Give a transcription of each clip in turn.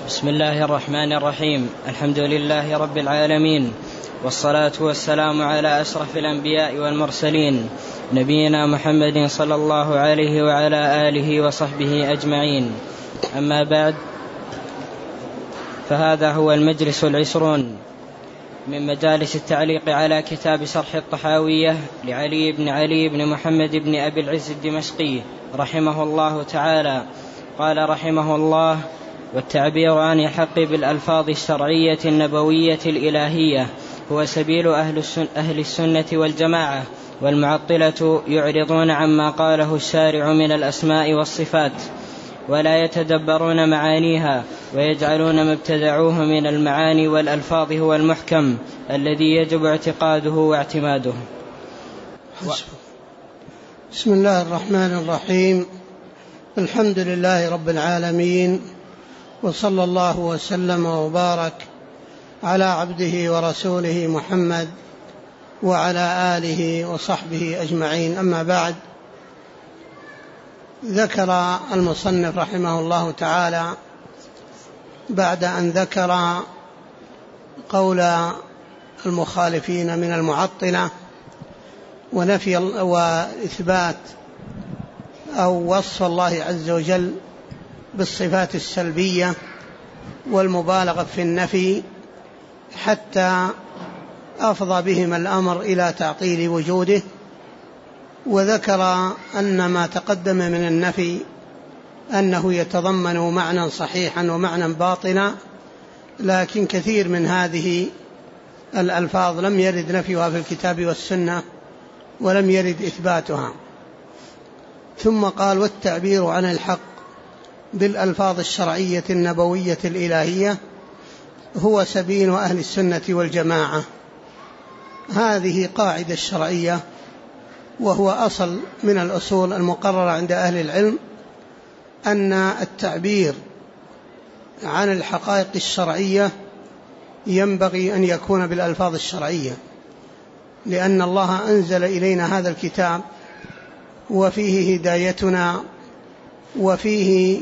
بسم الله الرحمن الرحيم. الحمد لله رب العالمين، والصلاة والسلام على أشرف الأنبياء والمرسلين، نبينا محمد صلى الله عليه وعلى آله وصحبه أجمعين. أما بعد، فهذا هو المجلس 20 من مجالس التعليق على كتاب شرح الطحاوية لعلي بن محمد بن أبي العز الدمشقي رحمه الله تعالى. قال رحمه الله: والتعبير عن الحق بالألفاظ الشرعية النبوية الإلهية هو سبيل أهل السنة والجماعة، والمعطلة يعرضون عما قاله الشارع من الأسماء والصفات، ولا يتدبرون معانيها، ويجعلون ما ابتدعوه من المعاني والألفاظ هو المحكم الذي يجب اعتقاده واعتماده. بسم الله الرحمن الرحيم. الحمد لله رب العالمين، وصلى الله وسلم وبارك على عبده ورسوله محمد وعلى آله وصحبه أجمعين. أما بعد، ذكر المصنف رحمه الله تعالى بعد أن ذكر قول المخالفين من المعطلة ونفي وإثبات أو وصف الله عز وجل بالصفات السلبية والمبالغة في النفي، حتى أفضى بهم الأمر إلى تعطيل وجوده، وذكر أن ما تقدم من النفي أنه يتضمن معنى صحيحا ومعنى باطنا، لكن كثير من هذه الألفاظ لم يرد نفيها في الكتاب والسنة ولم يرد إثباتها. ثم قال: والتعبير عن الحق بالألفاظ الشرعية النبوية الإلهية هو سبيل أهل السنة والجماعة. هذه قاعدة شرعية، وهو أصل من الأصول المقررة عند أهل العلم، أن التعبير عن الحقائق الشرعية ينبغي أن يكون بالألفاظ الشرعية، لأن الله أنزل إلينا هذا الكتاب وفيه هدايتنا وفيه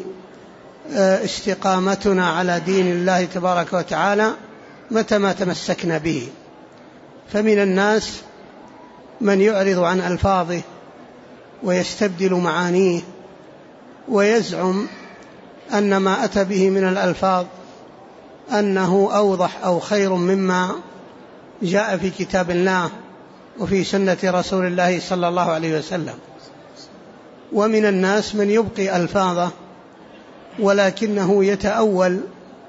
استقامتنا على دين الله تبارك وتعالى متى ما تمسكنا به. فمن الناس من يعرض عن ألفاظه ويستبدل معانيه، ويزعم أن ما أتى به من الألفاظ أنه أوضح أو خير مما جاء في كتاب الله وفي سنة رسول الله صلى الله عليه وسلم. ومن الناس من يبقي ألفاظه ولكنه يتأول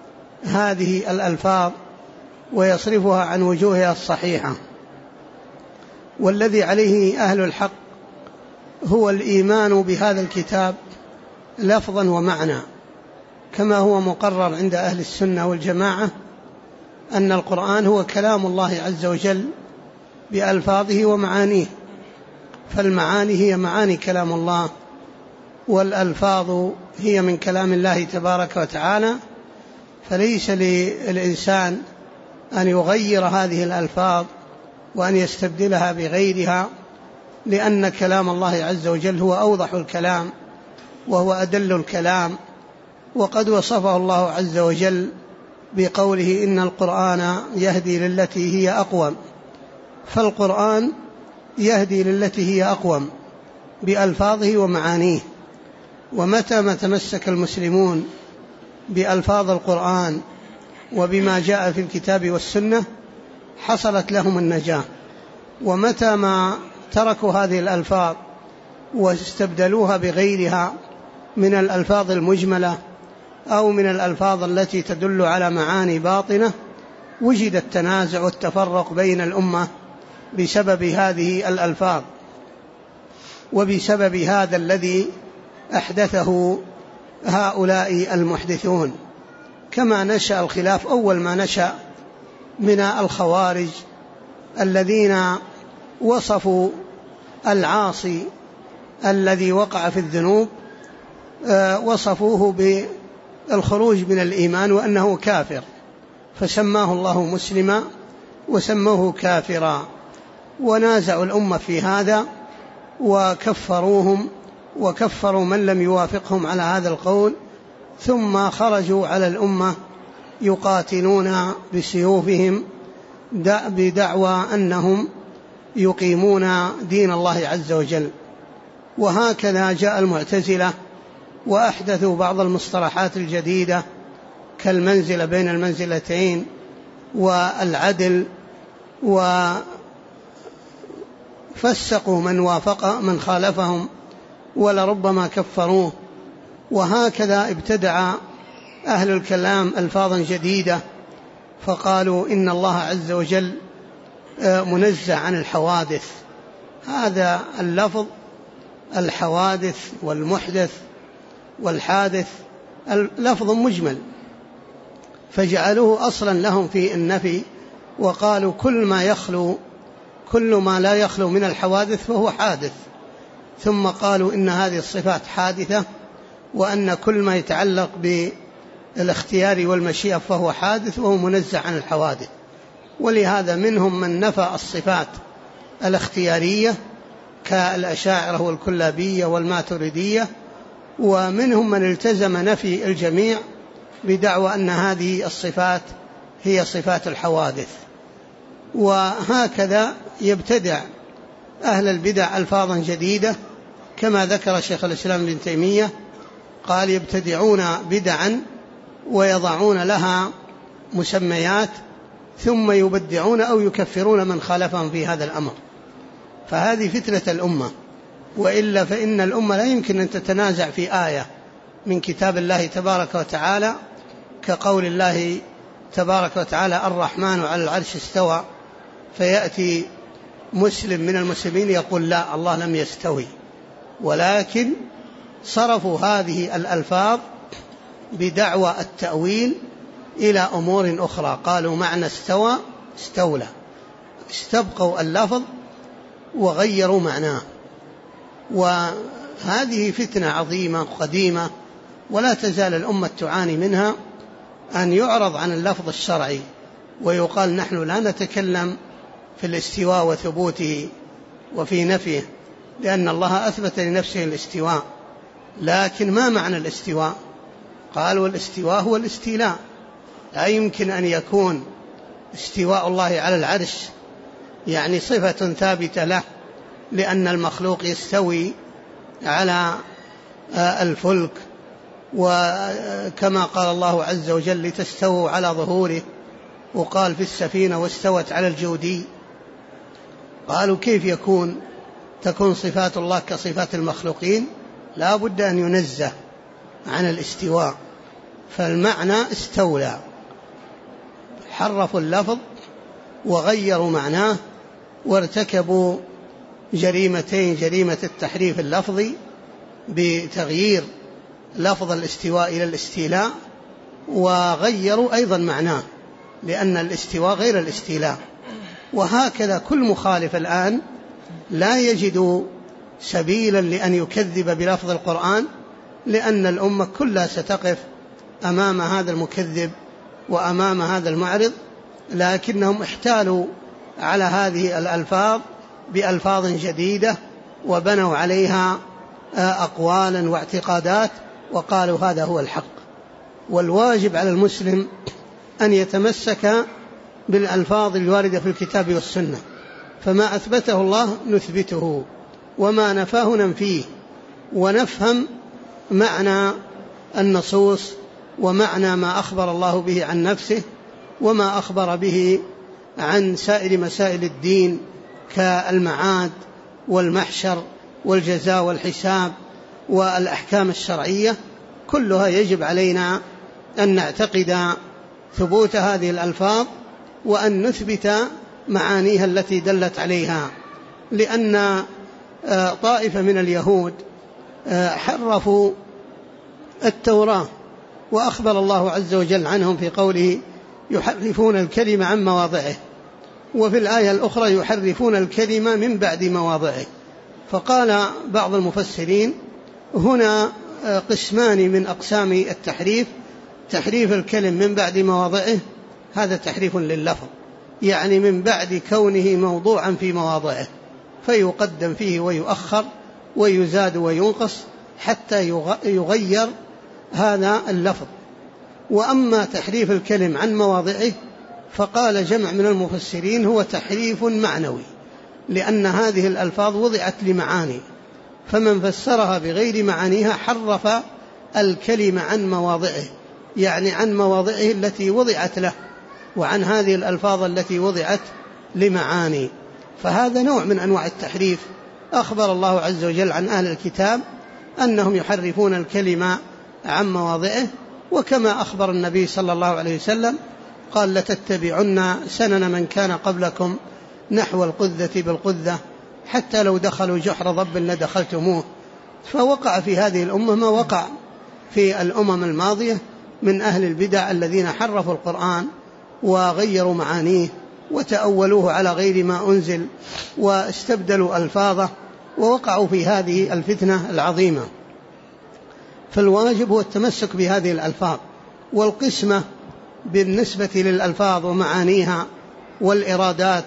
هذه الألفاظ ويصرفها عن وجوهها الصحيحة. والذي عليه أهل الحق هو الإيمان بهذا الكتاب لفظا ومعنى، كما هو مقرر عند أهل السنة والجماعة أن القرآن هو كلام الله عز وجل بألفاظه ومعانيه، فالمعاني هي معاني كلام الله، والألفاظ هي من كلام الله تبارك وتعالى. فليس للإنسان أن يغير هذه الألفاظ وأن يستبدلها بغيرها، لأن كلام الله عز وجل هو أوضح الكلام وهو أدل الكلام. وقد وصفه الله عز وجل بقوله: إن القرآن يهدي للتي هي أقوم. فالقرآن يهدي للتي هي أقوم بألفاظه ومعانيه. ومتى ما تمسك المسلمون بألفاظ القرآن وبما جاء في الكتاب والسنة حصلت لهم النجاة. ومتى ما تركوا هذه الألفاظ واستبدلوها بغيرها من الألفاظ المجملة أو من الألفاظ التي تدل على معاني باطنة، وجد التنازع والتفرق بين الأمة بسبب هذه الألفاظ، وبسبب هذا الذي أحدثه هؤلاء المحدثون. كما نشأ الخلاف أول ما نشأ من الخوارج الذين وصفوا العاصي الذي وقع في الذنوب وصفوه بالخروج من الإيمان وأنه كافر، فسماه الله مسلما وسموه كافرا، ونازعوا الأمة في هذا وكفروهم وكفروا من لم يوافقهم على هذا القول، ثم خرجوا على الأمة يقاتلون بسيوفهم بدعوى أنهم يقيمون دين الله عز وجل. وهكذا جاء المعتزلة وأحدثوا بعض المصطلحات الجديدة كالمنزلة بين المنزلتين والعدل، وفسقوا من وافق من خالفهم ولربما كفروه. وهكذا ابتدع أهل الكلام ألفاظا جديدة فقالوا إن الله عز وجل منزه عن الحوادث. هذا اللفظ الحوادث والمحدث والحادث لفظ مجمل، فجعلوه أصلا لهم في النفي، وقالوا كل ما لا يخلو من الحوادث فهو حادث. ثم قالوا إن هذه الصفات حادثة، وأن كل ما يتعلق بالاختيار والمشيئة فهو حادث وهو منزه عن الحوادث. ولهذا منهم من نفى الصفات الاختيارية كالأشاعرة والكلابية والماتريدية، ومنهم من التزم نفي الجميع بدعوى أن هذه الصفات هي صفات الحوادث. وهكذا يبتدع أهل البدع ألفاظا جديدة، كما ذكر شيخ الإسلام ابن تيمية قال يبتدعون بدعا ويضعون لها مسميات ثم يبدعون أو يكفرون من خالفهم في هذا الأمر. فهذه فتنة الأمة، وإلا فإن الأمة لا يمكن أن تتنازع في آية من كتاب الله تبارك وتعالى كقول الله تبارك وتعالى الرحمن على العرش استوى، فيأتي مسلم من المسلمين يقول لا الله لم يستوي، ولكن صرفوا هذه الألفاظ بدعوى التأويل إلى أمور أخرى. قالوا معنى استوى استولى، استبقوا اللفظ وغيروا معناه. وهذه فتنة عظيمة قديمة ولا تزال الأمة تعاني منها، أن يعرض عن اللفظ الشرعي ويقال نحن لا نتكلم في الاستواء وثبوته وفي نفيه، لأن الله أثبت لنفسه الاستواء، لكن ما معنى الاستواء؟ قالوا الاستواء هو الاستيلاء. لا يمكن أن يكون استواء الله على العرش يعني صفة ثابتة له، لأن المخلوق يستوي على الفلك، وكما قال الله عز وجل لتستووا على ظهوره، وقال في السفينة واستوت على الجودي. قالوا كيف تكون صفات الله كصفات المخلوقين؟ لا بد أن ينزه عن الاستواء، فالمعنى استولى. حرفوا اللفظ وغيروا معناه وارتكبوا جريمتين: جريمة التحريف اللفظي بتغيير لفظ الاستواء إلى الاستيلاء، وغيروا أيضا معناه لأن الاستواء غير الاستيلاء. وهكذا كل مخالف الآن لا يجد سبيلا لأن يكذب بلفظ القرآن، لأن الأمة كلها ستقف أمام هذا المكذب وأمام هذا المعرض، لكنهم احتالوا على هذه الألفاظ بألفاظ جديدة وبنوا عليها أقوالا واعتقادات وقالوا هذا هو الحق. والواجب على المسلم أن يتمسك بالألفاظ الواردة في الكتاب والسنة، فما أثبته الله نثبته وما نفاه ننفيه، ونفهم معنى النصوص ومعنى ما أخبر الله به عن نفسه وما أخبر به عن سائر مسائل الدين كالمعاد والمحشر والجزاء والحساب والأحكام الشرعية. كلها يجب علينا أن نعتقد ثبوت هذه الألفاظ وأن نثبت معانيها التي دلت عليها، لأن طائفة من اليهود حرفوا التوراة، وأخبر الله عز وجل عنهم في قوله يحرفون الكلمة عن مواضعه، وفي الآية الأخرى يحرفون الكلمة من بعد مواضعه. فقال بعض المفسرين هنا قسمان من أقسام التحريف: تحريف الكلم من بعد مواضعه، هذا تحريف لللفظ، يعني من بعد كونه موضوعا في مواضعه، فيقدم فيه ويؤخر ويزاد وينقص حتى يغير هذا اللفظ. وأما تحريف الكلم عن مواضعه فقال جمع من المفسرين هو تحريف معنوي، لأن هذه الألفاظ وضعت لمعاني، فمن فسرها بغير معانيها حرف الكلمة عن مواضعه، يعني عن مواضعه التي وضعت له، وعن هذه الألفاظ التي وضعت لمعاني، فهذا نوع من أنواع التحريف. أخبر الله عز وجل عن أهل الكتاب أنهم يحرفون الكلمة عن مواضعه، وكما أخبر النبي صلى الله عليه وسلم قال: لتتبعن سنن من كان قبلكم نحو القذة بالقذة حتى لو دخلوا جحر ضب لدخلتموه. فوقع في هذه الأمة ما وقع في الأمم الماضية من أهل البدع الذين حرفوا القرآن وغيروا معانيه وتأولوه على غير ما أنزل واستبدلوا ألفاظه، ووقعوا في هذه الفتنة العظيمة. فالواجب هو التمسك بهذه الألفاظ، والقسمة بالنسبة للألفاظ ومعانيها والإرادات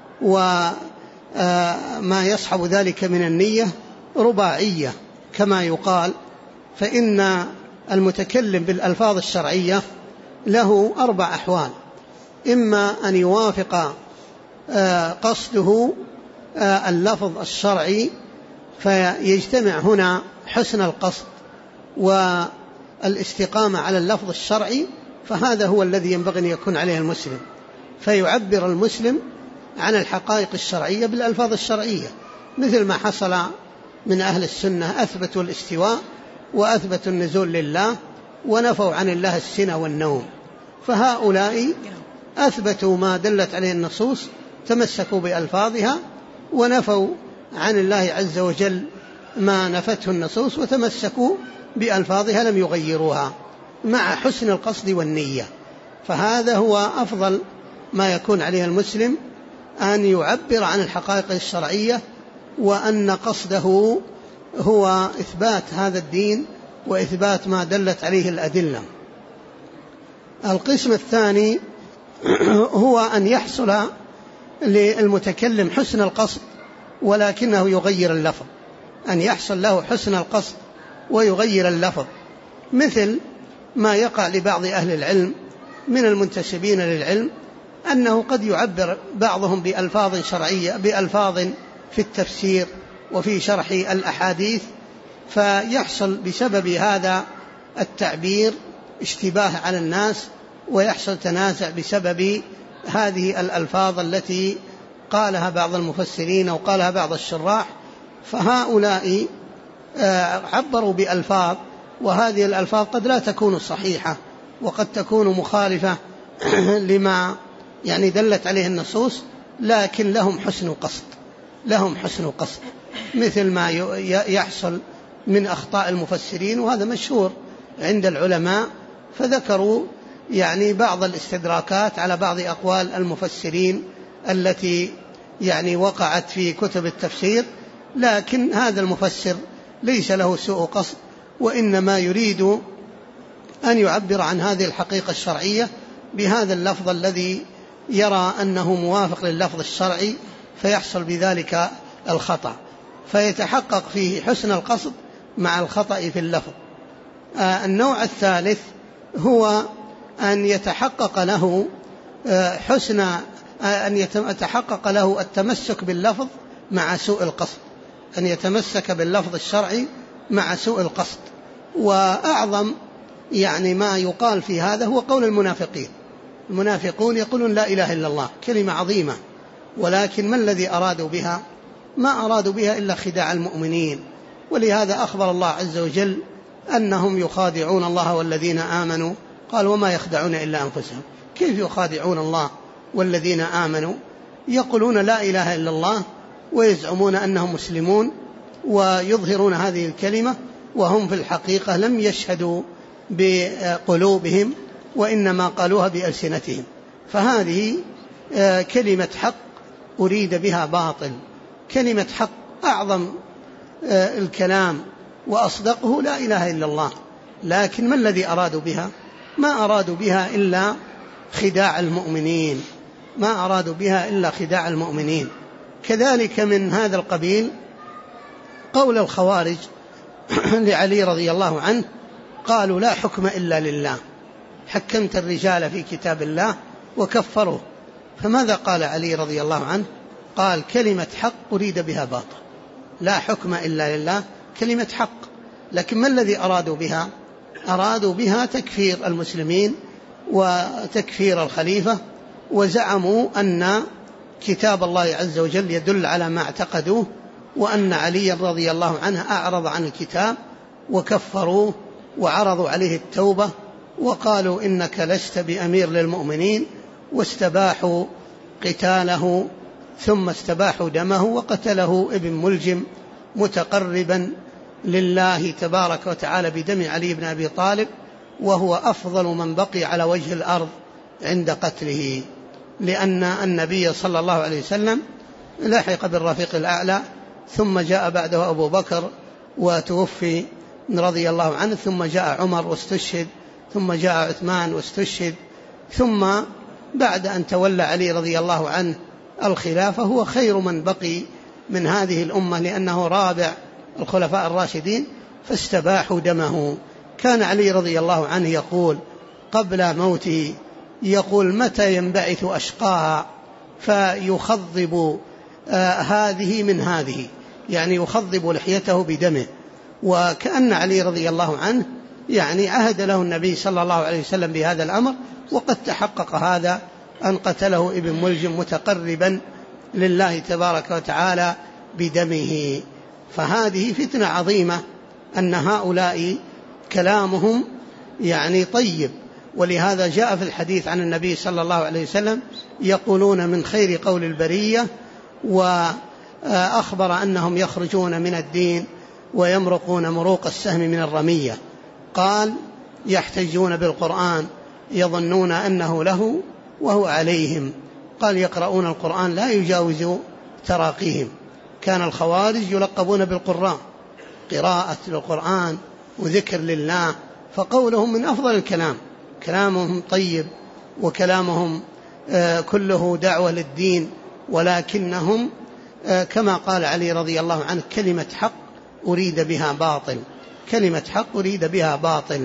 وما يصحب ذلك من النية رباعية كما يقال. فإن المتكلم بالألفاظ الشرعية له 4 أحوال: إما أن يوافق قصده اللفظ الشرعي فيجتمع هنا حسن القصد والاستقامة على اللفظ الشرعي، فهذا هو الذي ينبغي أن يكون عليه المسلم، فيعبر المسلم عن الحقائق الشرعية بالألفاظ الشرعية، مثل ما حصل من أهل السنة: أثبتوا الاستواء وأثبتوا النزول لله ونفوا عن الله السنة والنوم. فهؤلاء أثبتوا ما دلت عليه النصوص، تمسكوا بألفاظها، ونفوا عن الله عز وجل ما نفته النصوص وتمسكوا بألفاظها لم يغيروها، مع حسن القصد والنية. فهذا هو أفضل ما يكون عليه المسلم، أن يعبر عن الحقائق الشرعية، وأن قصده هو إثبات هذا الدين وإثبات ما دلت عليه الأدلة. القسم الثاني هو أن يحصل للمتكلم حسن القصد ولكنه يغير اللفظ، أن يحصل له حسن القصد ويغير اللفظ، مثل ما يقع لبعض أهل العلم من المنتسبين للعلم، أنه قد يعبر بعضهم بألفاظ شرعية، بألفاظ في التفسير وفي شرح الأحاديث، فيحصل بسبب هذا التعبير اشتباه على الناس، ويحصل تنازع بسبب هذه الألفاظ التي قالها بعض المفسرين أو قالها بعض الشراح. فهؤلاء عبروا بألفاظ، وهذه الألفاظ قد لا تكون صحيحة، وقد تكون مخالفة لما دلت عليه النصوص، لكن لهم حسن قصد، مثل ما يحصل من أخطاء المفسرين، وهذا مشهور عند العلماء، فذكروا بعض الاستدراكات على بعض أقوال المفسرين التي وقعت في كتب التفسير، لكن هذا المفسر ليس له سوء قصد، وإنما يريد أن يعبر عن هذه الحقيقة الشرعية بهذا اللفظ الذي يرى أنه موافق لللفظ الشرعي، فيحصل بذلك الخطأ، فيتحقق فيه حسن القصد مع الخطأ في اللفظ. النوع الثالث هو أن يتحقق له التمسك باللفظ مع سوء القصد، أن يتمسك باللفظ الشرعي مع سوء القصد. وأعظم ما يقال في هذا هو قول المنافقون يقولون لا إله إلا الله، كلمة عظيمة، ولكن ما الذي أرادوا بها؟ ما أرادوا بها إلا خداع المؤمنين. ولهذا أخبر الله عز وجل أنهم يخادعون الله والذين آمنوا، قال: وما يخدعون إلا أنفسهم. كيف يخادعون الله والذين آمنوا؟ يقولون لا إله إلا الله ويزعمون أنهم مسلمون ويظهرون هذه الكلمة، وهم في الحقيقة لم يشهدوا بقلوبهم وإنما قالوها بألسنتهم. فهذه كلمة حق أريد بها باطل. كلمة حق أعظم الكلام وأصدقه لا إله إلا الله، لكن ما الذي أرادوا بها؟ ما أرادوا بها إلا خداع المؤمنين. كذلك من هذا القبيل قول الخوارج لعلي رضي الله عنه، قالوا: لا حكم إلا لله، حكمت الرجال في كتاب الله وكفروا. فماذا قال علي رضي الله عنه؟ قال كلمة حق أريد بها باطل، لا حكم إلا لله، كلمة حق. لكن ما الذي أرادوا بها؟ أرادوا بها تكفير المسلمين وتكفير الخليفة، وزعموا أن كتاب الله عز وجل يدل على ما اعتقدوه، وأن علي رضي الله عنه أعرض عن الكتاب، وكفروه وعرضوا عليه التوبة وقالوا إنك لست بأمير للمؤمنين، واستباحوا قتاله، ثم استباحوا دمه وقتله ابن ملجم متقربا لله تبارك وتعالى بدم علي بن أبي طالب، وهو أفضل من بقي على وجه الأرض عند قتله، لأن النبي صلى الله عليه وسلم لحق بالرفيق الأعلى، ثم جاء بعده أبو بكر وتوفي رضي الله عنه، ثم جاء عمر واستشهد، ثم جاء عثمان واستشهد، ثم بعد أن تولى علي رضي الله عنه الخلافة هو خير من بقي من هذه الأمة، لأنه رابع الخلفاء الراشدين، فاستباحوا دمه. كان علي رضي الله عنه يقول قبل موته، يقول متى ينبعث أشقاها فيخضب هذه من هذه، يعني يخضب لحيته بدمه. وكأن علي رضي الله عنه يعني عهد له النبي صلى الله عليه وسلم بهذا الأمر، وقد تحقق هذا أن قتله ابن ملجم متقربا لله تبارك وتعالى بدمه. فهذه فتنة عظيمة أن هؤلاء كلامهم يعني طيب، ولهذا جاء في الحديث عن النبي صلى الله عليه وسلم يقولون من خير قول البرية، وأخبر أنهم يخرجون من الدين ويمرقون مروق السهم من الرمية. قال يحتجون بالقرآن يظنون أنه له وهو عليهم. قال يقرؤون القرآن لا يجاوز تراقيهم. كان الخوارج يلقبون بالقراء، قراءة القرآن وذكر لله، فقولهم من أفضل الكلام، كلامهم طيب وكلامهم كله دعوة للدين، ولكنهم كما قال علي رضي الله عنه كلمة حق أريد بها باطل، كلمة حق أريد بها باطل.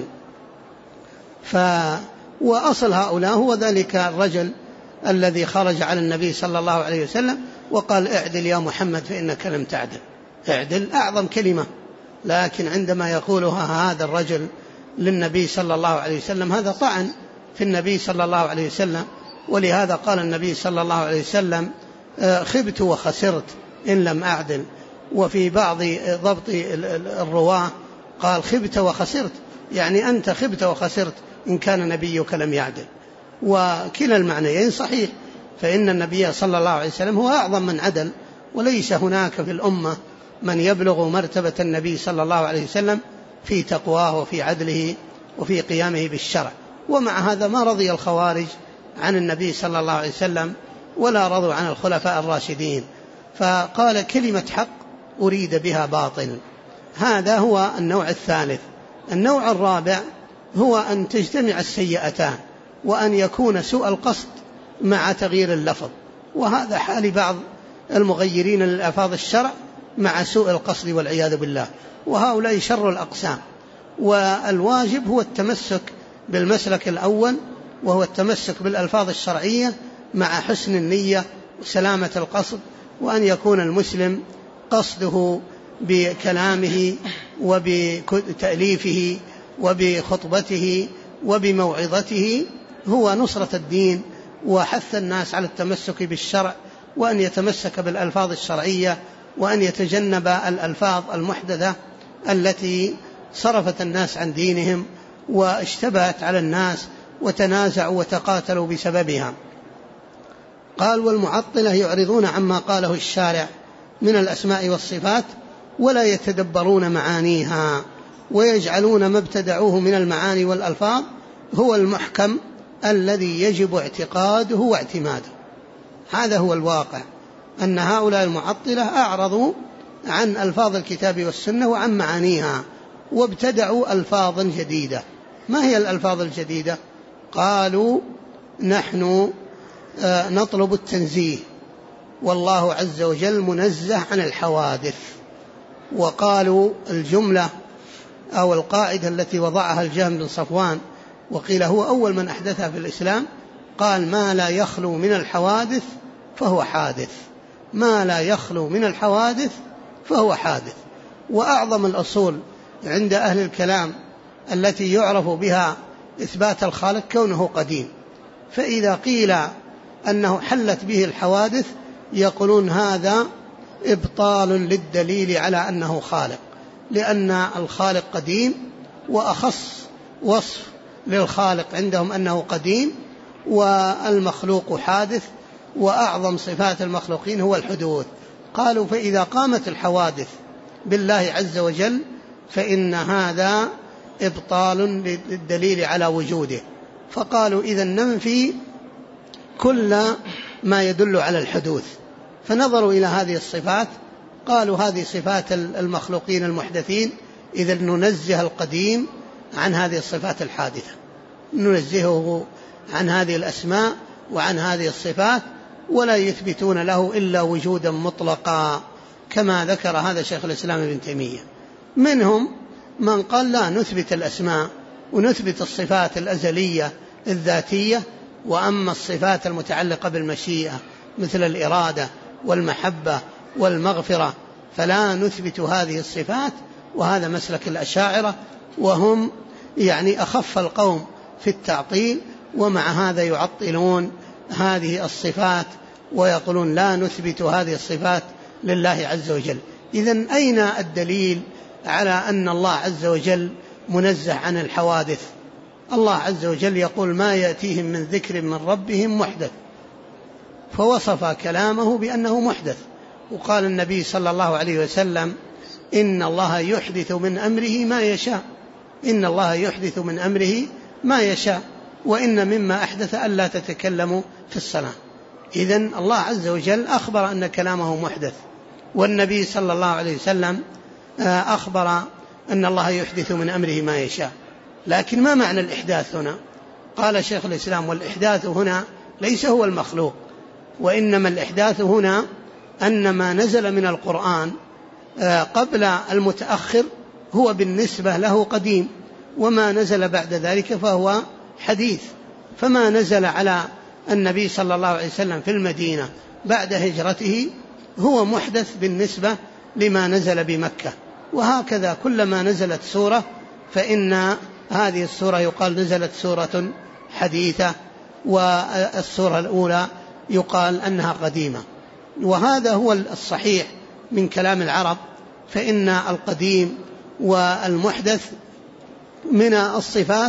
وأصل هؤلاء هو ذلك الرجل الذي خرج على النبي صلى الله عليه وسلم وقال اعدل يا محمد فإنك لم تعدل. اعدل أعظم كلمة، لكن عندما يقولها هذا الرجل للنبي صلى الله عليه وسلم هذا طعن في النبي صلى الله عليه وسلم. ولهذا قال النبي صلى الله عليه وسلم خبت وخسرت إن لم أعدل. وفي بعض ضبط الرواة قال خبت وخسرت، يعني أنت خبت وخسرت إن كان نبيك لم يعدل. وكلا المعنيين صحيح، فإن النبي صلى الله عليه وسلم هو أعظم من عدل، وليس هناك في الأمة من يبلغ مرتبة النبي صلى الله عليه وسلم في تقواه وفي عدله وفي قيامه بالشرع. ومع هذا ما رضي الخوارج عن النبي صلى الله عليه وسلم ولا رضوا عن الخلفاء الراشدين، فقال كلمة حق أريد بها باطل. هذا هو النوع الثالث. النوع الرابع هو أن تجتمع السيئتان، وأن يكون سوء القصد مع تغيير اللفظ، وهذا حال بعض المغيرين للألفاظ الشرع مع سوء القصد والعياذ بالله، وهؤلاء شر الأقسام. والواجب هو التمسك بالمسلك الأول، وهو التمسك بالألفاظ الشرعية مع حسن النية وسلامة القصد، وأن يكون المسلم قصده بكلامه وبتأليفه وبخطبته وبموعظته هو نصرة الدين وحث الناس على التمسك بالشرع، وأن يتمسك بالألفاظ الشرعية، وأن يتجنب الألفاظ المحدثة التي صرفت الناس عن دينهم واشتبهت على الناس وتنازعوا وتقاتلوا بسببها. قال والمعطلة يعرضون عما قاله الشارع من الأسماء والصفات ولا يتدبرون معانيها، ويجعلون ما ابتدعوه من المعاني والألفاظ هو المحكم الذي يجب اعتقاده واعتماده. هذا هو الواقع، أن هؤلاء المعطلة أعرضوا عن ألفاظ الكتاب والسنة وعن معانيها، وابتدعوا ألفاظا جديدة. ما هي الألفاظ الجديدة؟ قالوا نحن نطلب التنزيه، والله عز وجل منزه عن الحوادث. وقالوا الجملة أو القاعدة التي وضعها الجهم بن صفوان وقيل هو أول من أحدثها في الإسلام. قال ما لا يخلو من الحوادث فهو حادث، ما لا يخلو من الحوادث فهو حادث. وأعظم الأصول عند أهل الكلام التي يعرف بها إثبات الخالق كونه قديم، فإذا قيل أنه حلت به الحوادث يقولون هذا إبطال للدليل على أنه خالق، لأن الخالق قديم، وأخص وصف للخالق عندهم أنه قديم، والمخلوق حادث، وأعظم صفات المخلوقين هو الحدوث. قالوا فإذا قامت الحوادث بالله عز وجل فإن هذا إبطال للدليل على وجوده، فقالوا إذن ننفي كل ما يدل على الحدوث. فنظروا إلى هذه الصفات قالوا هذه صفات المخلوقين المحدثين، إذا ننزه القديم عن هذه الصفات الحادثة، ننزهه عن هذه الأسماء وعن هذه الصفات، ولا يثبتون له إلا وجودا مطلقا، كما ذكر هذا شيخ الإسلام ابن تيمية. منهم من قال لا، نثبت الأسماء ونثبت الصفات الأزلية الذاتية، وأما الصفات المتعلقة بالمشيئة مثل الإرادة والمحبة والمغفرة فلا نثبت هذه الصفات. وهذا مسلك الأشاعرة، وهم يعني أخف القوم في التعطيل، ومع هذا يعطلون هذه الصفات ويقولون لا نثبت هذه الصفات لله عز وجل. إذن أين الدليل على أن الله عز وجل منزه عن الحوادث؟ الله عز وجل يقول ما يأتيهم من ذكر من ربهم محدث، فوصف كلامه بأنه محدث. وقال النبي صلى الله عليه وسلم إن الله يحدث من أمره ما يشاء، إن الله يحدث من أمره ما يشاء، وإن مما أحدث ألا تتكلموا في الصلاة. إذن الله عز وجل أخبر أن كلامه محدث، والنبي صلى الله عليه وسلم أخبر أن الله يحدث من أمره ما يشاء. لكن ما معنى الإحداث هنا؟ قال شيخ الإسلام والإحداث هنا ليس هو المخلوق، وإنما الإحداث هنا أن ما نزل من القرآن قبل المتأخر هو بالنسبة له قديم، وما نزل بعد ذلك فهو حديث. فما نزل على النبي صلى الله عليه وسلم في المدينة بعد هجرته هو محدث بالنسبة لما نزل بمكة. وهكذا كلما نزلت سورة فإن هذه السورة يقال نزلت سورة حديثة، والسورة الأولى يقال أنها قديمة. وهذا هو الصحيح من كلام العرب، فإن القديم والمحدث من الصفات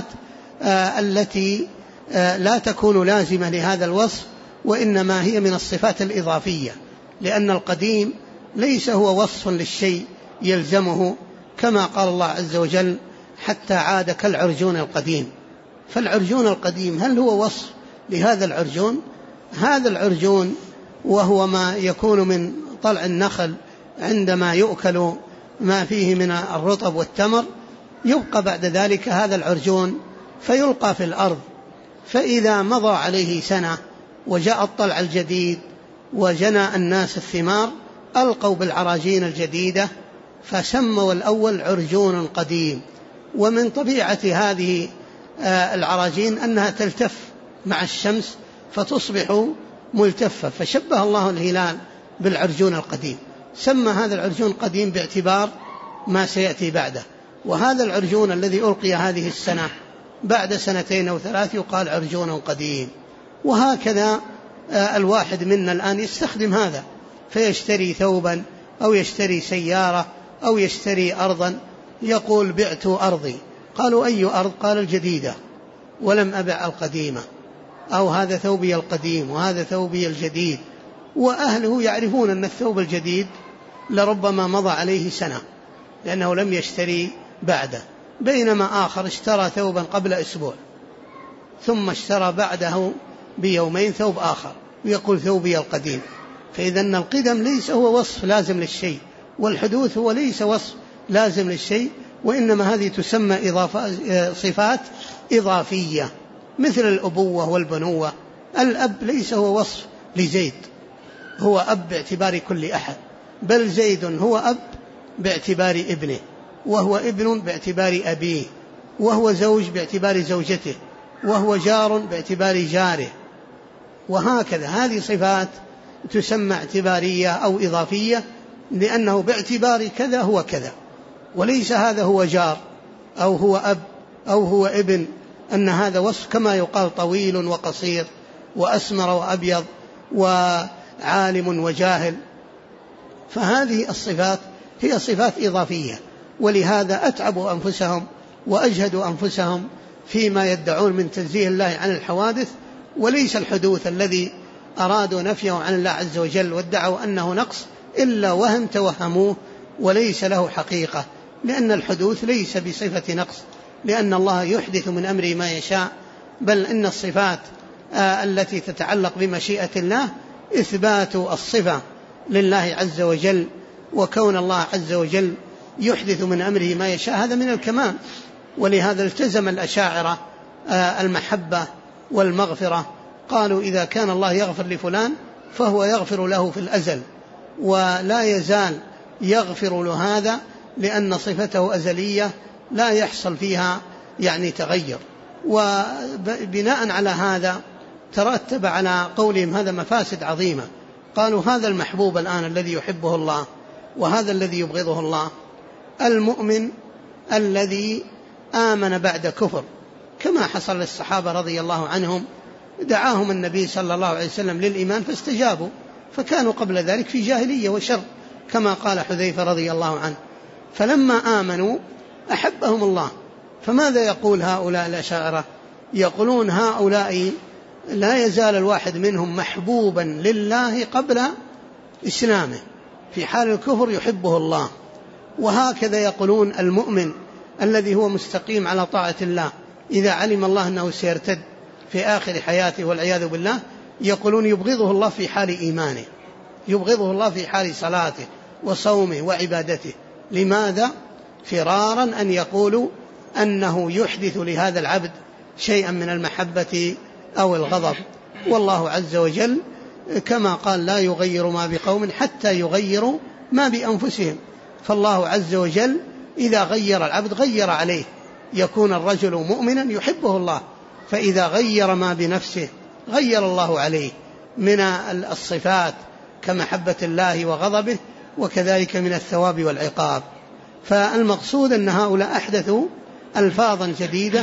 التي لا تكون لازمة لهذا الوصف، وإنما هي من الصفات الإضافية، لأن القديم ليس هو وصف للشيء يلزمه، كما قال الله عز وجل حتى عاد كالعرجون القديم. فالعرجون القديم هل هو وصف لهذا العرجون؟ هذا العرجون وهو ما يكون من طلع النخل عندما يؤكل ما فيه من الرطب والتمر، يبقى بعد ذلك هذا العرجون فيلقى في الأرض، فإذا مضى عليه سنة وجاء الطلع الجديد وجنى الناس الثمار ألقوا بالعراجين الجديدة فسموا الأول عرجون قديم. ومن طبيعة هذه العراجين أنها تلتف مع الشمس فتصبح ملتفة، فشبه الله الهلال بالعرجون القديم، سمى هذا العرجون قديم باعتبار ما سيأتي بعده. وهذا العرجون الذي ألقي هذه السنة بعد 2 أو 3 يقال عرجون قديم. وهكذا الواحد منا الآن يستخدم هذا، فيشتري ثوبا أو يشتري سيارة أو يشتري أرضا، يقول بعت أرضي، قالوا أي أرض؟ قال الجديدة ولم أبع القديمة، أو هذا ثوبي القديم وهذا ثوبي الجديد. وأهله يعرفون أن الثوب الجديد لربما مضى عليه سنة لأنه لم يشتري بعده، بينما آخر اشترى ثوبا قبل أسبوع ثم اشترى بعده بيومين ثوب آخر ويقول ثوبي القديم. فإذا القدم ليس هو وصف لازم للشيء، والحدوث هو ليس وصف لازم للشيء، وإنما هذه تسمى صفات إضافية، مثل الأبوة والبنوة. الأب ليس هو وصف لزيد، هو أب باعتبار كل أحد، بل زيد هو أب باعتبار ابنه، وهو ابن باعتبار أبيه، وهو زوج باعتبار زوجته، وهو جار باعتبار جاره، وهكذا هذه صفات تسمى اعتبارية أو إضافية، لأنه باعتبار كذا هو كذا، وليس هذا هو جار أو هو أب أو هو ابن، أن هذا وصف كما يقال طويل وقصير وأسمر وأبيض وعالم وجاهل. فهذه الصفات هي صفات إضافية، ولهذا أتعبوا أنفسهم وأجهدوا أنفسهم فيما يدعون من تنزيه الله عن الحوادث، وليس الحدوث الذي أرادوا نفيه عن الله عز وجل وادعوا أنه نقص إلا وهم توهموه وليس له حقيقة، لأن الحدوث ليس بصفة نقص، لأن الله يحدث من أمره ما يشاء، بل إن الصفات التي تتعلق بمشيئة الله إثبات الصفة لله عز وجل، وكون الله عز وجل يحدث من أمره ما يشاء هذا من الكمال. ولهذا التزم الأشاعرة المحبة والمغفرة، قالوا إذا كان الله يغفر لفلان فهو يغفر له في الأزل ولا يزال يغفر له هذا، لأن صفته أزلية لا يحصل فيها يعني تغير. وبناء على هذا ترتب على قولهم هذا مفاسد عظيمة. قالوا هذا المحبوب الآن الذي يحبه الله وهذا الذي يبغضه الله، المؤمن الذي آمن بعد كفر، كما حصل للصحابة رضي الله عنهم، دعاهم النبي صلى الله عليه وسلم للإيمان فاستجابوا، فكانوا قبل ذلك في جاهلية وشر كما قال حذيفة رضي الله عنه، فلما آمنوا أحبهم الله. فماذا يقول هؤلاء الأشاعرة؟ يقولون هؤلاء لا يزال الواحد منهم محبوبا لله قبل إسلامه، في حال الكفر يحبه الله. وهكذا يقولون المؤمن الذي هو مستقيم على طاعة الله إذا علم الله أنه سيرتد في آخر حياته والعياذ بالله، يقولون يبغضه الله في حال إيمانه، يبغضه الله في حال صلاته وصومه وعبادته. لماذا؟ فرارا أن يقولوا أنه يحدث لهذا العبد شيئا من المحبة أو الغضب. والله عز وجل كما قال لا يغير ما بقوم حتى يغيروا ما بأنفسهم، فالله عز وجل إذا غير العبد غير عليه، يكون الرجل مؤمنا يحبه الله، فإذا غير ما بنفسه غير الله عليه من الصفات كمحبة الله وغضبه، وكذلك من الثواب والعقاب. فالمقصود أن هؤلاء أحدثوا ألفاظا جديدة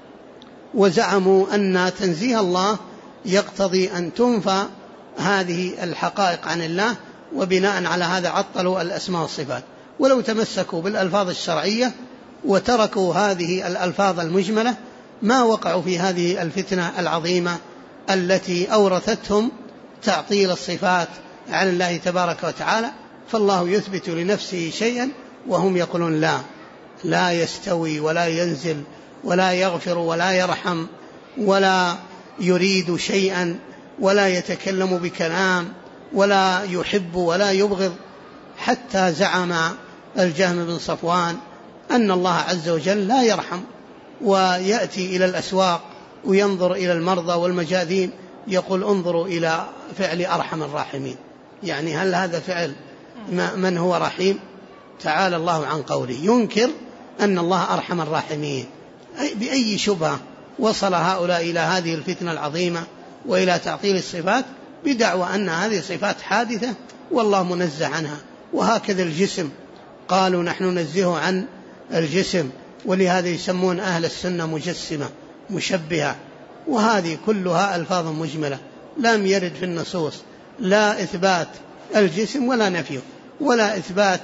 وزعموا أن تنزيه الله يقتضي أن تنفى هذه الحقائق عن الله، وبناء على هذا عطلوا الأسماء والصفات. ولو تمسكوا بالألفاظ الشرعية وتركوا هذه الألفاظ المجملة ما وقعوا في هذه الفتنة العظيمة التي أورثتهم تعطيل الصفات عن الله تبارك وتعالى. فالله يثبت لنفسه شيئا وهم يقولون لا يستوي ولا ينزل ولا يغفر ولا يرحم ولا يريد شيئا ولا يتكلم بكلام ولا يحب ولا يبغض. حتى زعم الجهم بن صفوان أن الله عز وجل لا يرحم، ويأتي إلى الأسواق وينظر إلى المرضى والمجاذين يقول انظروا إلى فعل أرحم الراحمين. يعني هل هذا فعل من هو رحيم؟ تعالى الله عن قوله، ينكر أن الله أرحم الراحمين. بأي شبهة وصل هؤلاء إلى هذه الفتنة العظيمة وإلى تعطيل الصفات بدعوى أن هذه صفات حادثة والله منزه عنها. وهكذا الجسم، قالوا نحن ننزه عن الجسم، ولهذا يسمون أهل السنة مجسمة مشبهة. وهذه كلها ألفاظ مجملة لم يرد في النصوص لا إثبات الجسم ولا نفيه، ولا إثبات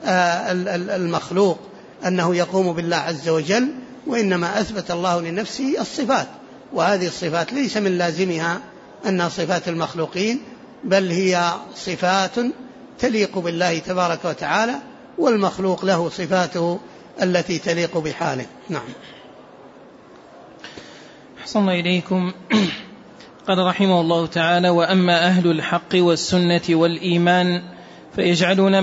المخلوق أنه يقوم بالله عز وجل، وإنما أثبت الله لنفسه الصفات، وهذه الصفات ليس من لازمها أنها صفات المخلوقين، بل هي صفات تليق بالله تبارك وتعالى، والمخلوق له صفاته التي تليق بحاله. نعم. أحسن الله إليكم. قال رحمه الله تعالى: وأما أهل الحق والسنة والإيمان فيجعلون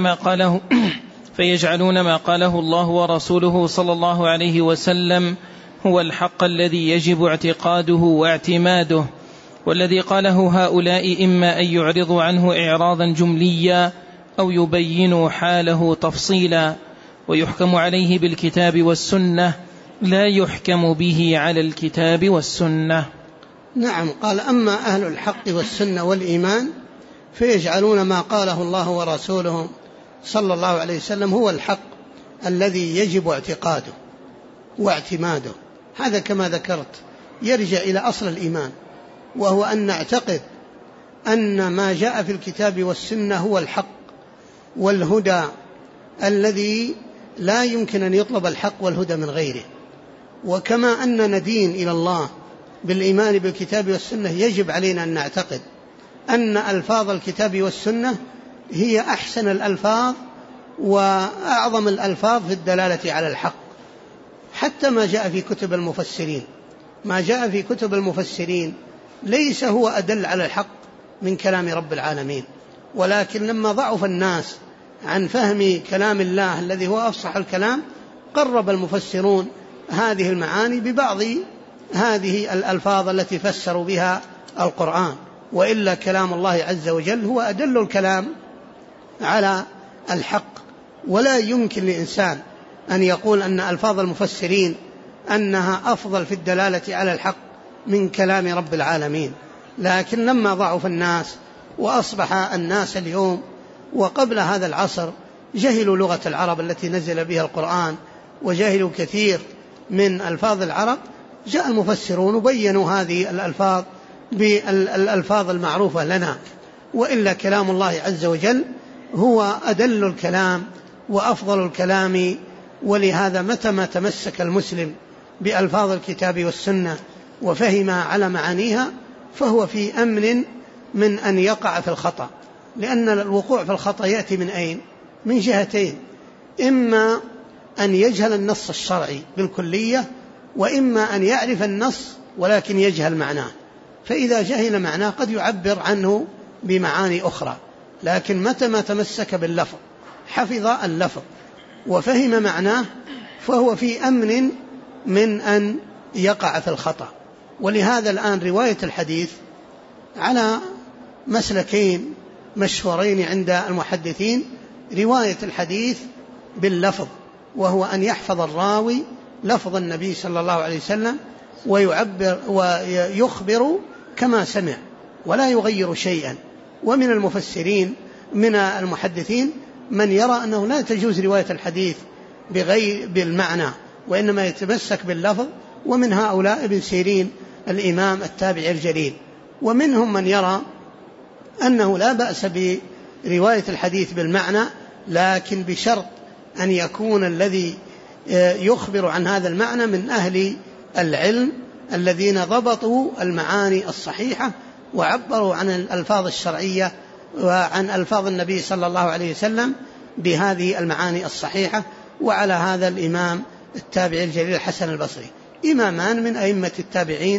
ما قاله الله ورسوله صلى الله عليه وسلم هو الحق الذي يجب اعتقاده واعتماده، والذي قاله هؤلاء إما أن يعرضوا عنه إعراضا جمليا أو يبينوا حاله تفصيلا، ويحكم عليه بالكتاب والسنة لا يحكم به على الكتاب والسنة. نعم، قال أما أهل الحق والسنة والإيمان فيجعلون ما قاله الله ورسوله صلى الله عليه وسلم هو الحق الذي يجب اعتقاده واعتماده. هذا كما ذكرت يرجع إلى أصل الإيمان، وهو أن نعتقد أن ما جاء في الكتاب والسنة هو الحق والهدى الذي لا يمكن أن يطلب الحق والهدى من غيره. وكما أن ندين إلى الله بالإيمان بالكتاب والسنة، يجب علينا أن نعتقد أن ألفاظ الكتاب والسنة هي أحسن الألفاظ وأعظم الألفاظ في الدلالة على الحق. حتى ما جاء في كتب المفسرين، ما جاء في كتب المفسرين ليس هو أدل على الحق من كلام رب العالمين، ولكن لما ضعف الناس عن فهم كلام الله الذي هو أفصح الكلام، قرب المفسرون هذه المعاني ببعض هذه الألفاظ التي فسروا بها القرآن. وإلا كلام الله عز وجل هو أدل الكلام على الحق، ولا يمكن لإنسان أن يقول أن ألفاظ المفسرين أنها أفضل في الدلالة على الحق من كلام رب العالمين. لكن لما ضعف الناس وأصبح الناس اليوم وقبل هذا العصر جهلوا لغة العرب التي نزل بها القرآن، وجهلوا كثير من ألفاظ العرب، جاء المفسرون وبينوا هذه الألفاظ بالألفاظ المعروفة لنا. وإلا كلام الله عز وجل هو أدل الكلام وأفضل الكلام. ولهذا متى ما تمسك المسلم بألفاظ الكتاب والسنة وفهم على معانيها فهو في أمن من أن يقع في الخطأ، لأن الوقوع في الخطأ يأتي من أين؟ من جهتين: إما أن يجهل النص الشرعي بالكلية، وإما أن يعرف النص ولكن يجهل معناه. فإذا جهل معناه قد يعبر عنه بمعاني أخرى، لكن متى ما تمسك باللفظ حفظ اللفظ وفهم معناه فهو في أمن من أن يقع في الخطأ. ولهذا الآن رواية الحديث على مسلكين مشهورين عند المحدثين: رواية الحديث باللفظ، وهو أن يحفظ الراوي لفظ النبي صلى الله عليه وسلم ويعبر ويخبر كما سمع ولا يغير شيئا. ومن المفسرين من المحدثين من يرى أنه لا تجوز رواية الحديث بغير بالمعنى، وإنما يتمسك باللفظ، ومن هؤلاء ابن سيرين الإمام التابعي الجليل. ومنهم من يرى أنه لا بأس برواية الحديث بالمعنى، لكن بشرط أن يكون الذي يخبر عن هذا المعنى من أهل العلم الذين ضبطوا المعاني الصحيحة وعبروا عن الألفاظ الشرعية وعن ألفاظ النبي صلى الله عليه وسلم بهذه المعاني الصحيحة. وعلى هذا الإمام التابعي الجليل الحسن البصري، إمامان من أئمة التابعين،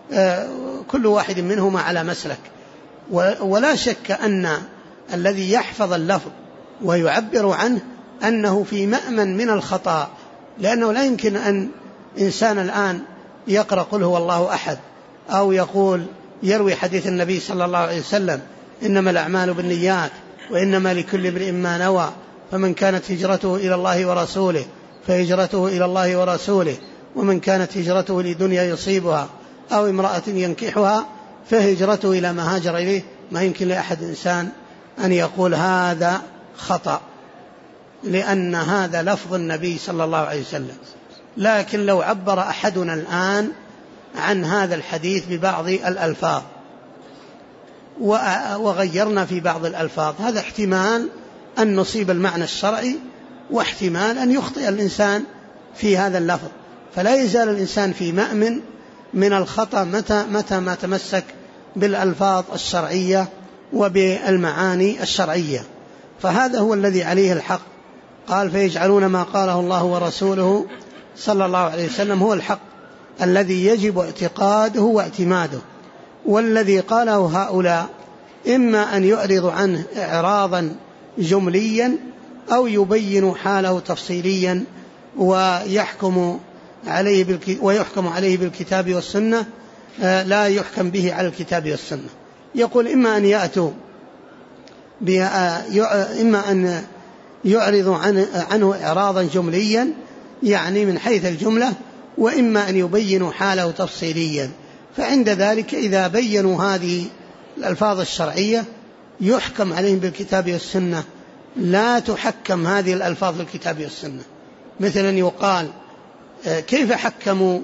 كل واحد منهما على مسلك. ولا شك أن الذي يحفظ اللفظ ويعبر عنه أنه في مأمن من الخطأ، لأنه لا يمكن أن إنسان الآن يقرأ قل هو الله أحد، أو يقول يروي حديث النبي صلى الله عليه وسلم إنما الأعمال بالنيات وإنما لكل امرئ ما نوى، فمن كانت هجرته إلى الله ورسوله فهجرته إلى الله ورسوله، ومن كانت هجرته لدنيا يصيبها أو امرأة ينكحها فهجرته إلى ما هاجر إليه. ما يمكن لأحد إنسان أن يقول هذا خطأ، لأن هذا لفظ النبي صلى الله عليه وسلم. لكن لو عبر أحدنا الآن عن هذا الحديث ببعض الألفاظ وغيرنا في بعض الألفاظ، هذا احتمال أن نصيب المعنى الشرعي، واحتمال أن يخطئ الإنسان في هذا اللفظ. فلا يزال الإنسان في مأمن من الخطأ متى ما تمسك بالألفاظ الشرعية وبالمعاني الشرعية. فهذا هو الذي عليه الحق. قال: فيجعلون ما قاله الله ورسوله صلى الله عليه وسلم هو الحق الذي يجب اعتقاده واعتماده. والذي قاله هؤلاء إما أن يعرض عنه إعراضا جمليا أو يبين حاله تفصيليا ويحكم عليه بالكتاب والسنة، لا يحكم به على الكتاب والسنة. يقول: إما أن يأتوا إما أن يعرض عنه إعراضا جمليا، يعني من حيث الجملة، وإما أن يبينوا حاله تفصيليا. فعند ذلك إذا بينوا هذه الألفاظ الشرعية يحكم عليهم بالكتاب والسنة، لا تحكم هذه الألفاظ بالكتاب والسنة. مثلا يقال كيف حكموا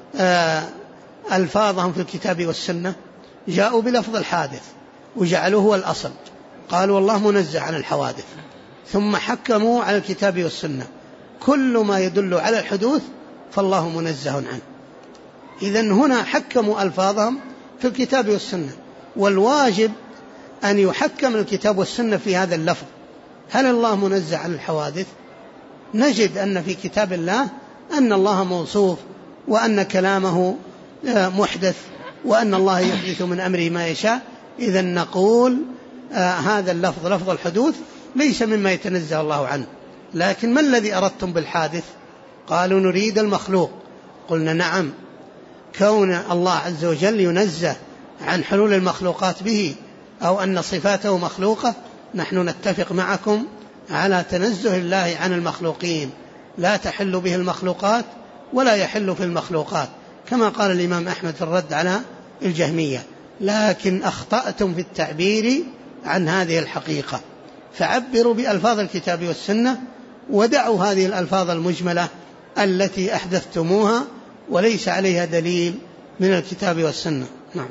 ألفاظهم في الكتاب والسنة؟ جاءوا بلفظ الحادث وجعلوه هو الأصل، قالوا والله منزه عن الحوادث، ثم حكموا على الكتاب والسنة كل ما يدل على الحدوث فالله منزه عنه. إذن هنا حكموا ألفاظهم في الكتاب والسنة، والواجب أن يحكم الكتاب والسنة في هذا اللفظ. هل الله منزه عن الحوادث؟ نجد أن في كتاب الله أن الله موصوف وأن كلامه محدث وأن الله يحدث من أمره ما يشاء. إذن نقول هذا اللفظ لفظ الحدوث ليس مما يتنزه الله عنه. لكن ما الذي أردتم بالحادث؟ قالوا نريد المخلوق. قلنا نعم، كون الله عز وجل ينزه عن حلول المخلوقات به أو أن صفاته مخلوقة، نحن نتفق معكم على تنزه الله عن المخلوقين، لا تحل به المخلوقات ولا يحل في المخلوقات، كما قال الإمام أحمد في الرد على الجهمية. لكن أخطأتم في التعبير عن هذه الحقيقة، فعبروا بألفاظ الكتاب والسنة ودعوا هذه الألفاظ المجملة التي أحدثتموها وليس عليها دليل من الكتاب والسنة. نعم.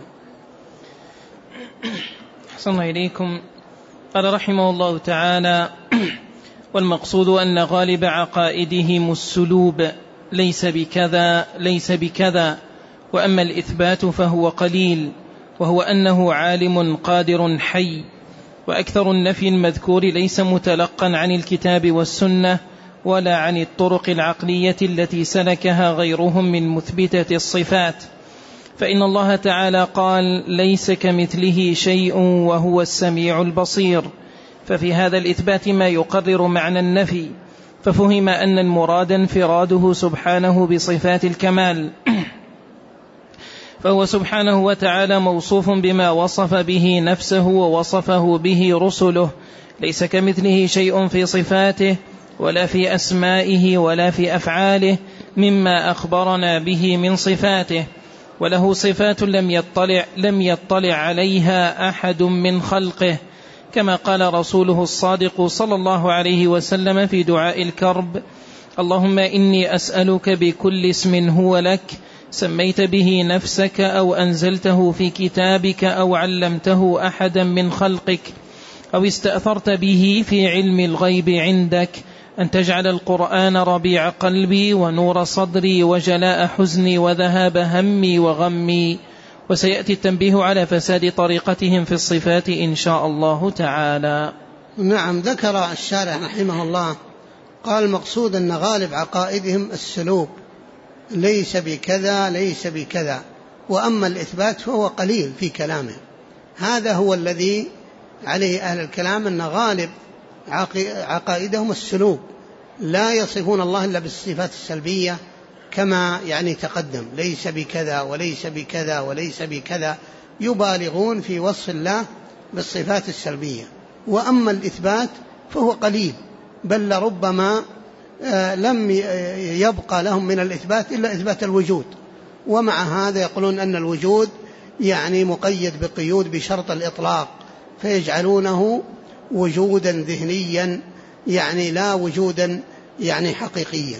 أحسن إليكم. قال رحمه الله تعالى: والمقصود أن غالب عقائدهم السلوب، ليس بكذا ليس بكذا. وأما الإثبات فهو قليل، وهو أنه عالم قادر حي. وأكثر النفي المذكور ليس متلقا عن الكتاب والسنة ولا عن الطرق العقلية التي سلكها غيرهم من مثبتة الصفات. فإن الله تعالى قال: ليس كمثله شيء وهو السميع البصير. ففي هذا الإثبات ما يقرر معنى النفي، ففهم أن المراد انفراده سبحانه بصفات الكمال، فهو سبحانه وتعالى موصوف بما وصف به نفسه ووصفه به رسله، ليس كمثله شيء في صفاته ولا في أسمائه ولا في أفعاله مما أخبرنا به من صفاته، وله صفات لم يطلع عليها أحد من خلقه، كما قال رسوله الصادق صلى الله عليه وسلم في دعاء الكرب: اللهم إني أسألك بكل اسم هو لك سميت به نفسك أو أنزلته في كتابك أو علمته أحدا من خلقك أو استأثرت به في علم الغيب عندك أن تجعل القرآن ربيع قلبي ونور صدري وجلاء حزني وذهاب همي وغمي. وسيأتي التنبيه على فساد طريقتهم في الصفات إن شاء الله تعالى. نعم. ذكر الشارح رحمه الله قال: المقصود أن غالب عقائدهم السلوك، ليس بكذا ليس بكذا. وأما الإثبات فهو قليل في كلامه. هذا هو الذي عليه أهل الكلام، أن غالب عقائدهم السلوك، لا يصفون الله إلا بالصفات السلبية كما تقدم: ليس بكذا وليس بكذا وليس بكذا، يبالغون في وصف الله بالصفات السلبية. وأما الإثبات فهو قليل، بل لربما لم يبقى لهم من الإثبات إلا إثبات الوجود، ومع هذا يقولون أن الوجود مقيد بقيود بشرط الإطلاق، فيجعلونه وجودا ذهنيا لا وجودا حقيقيا.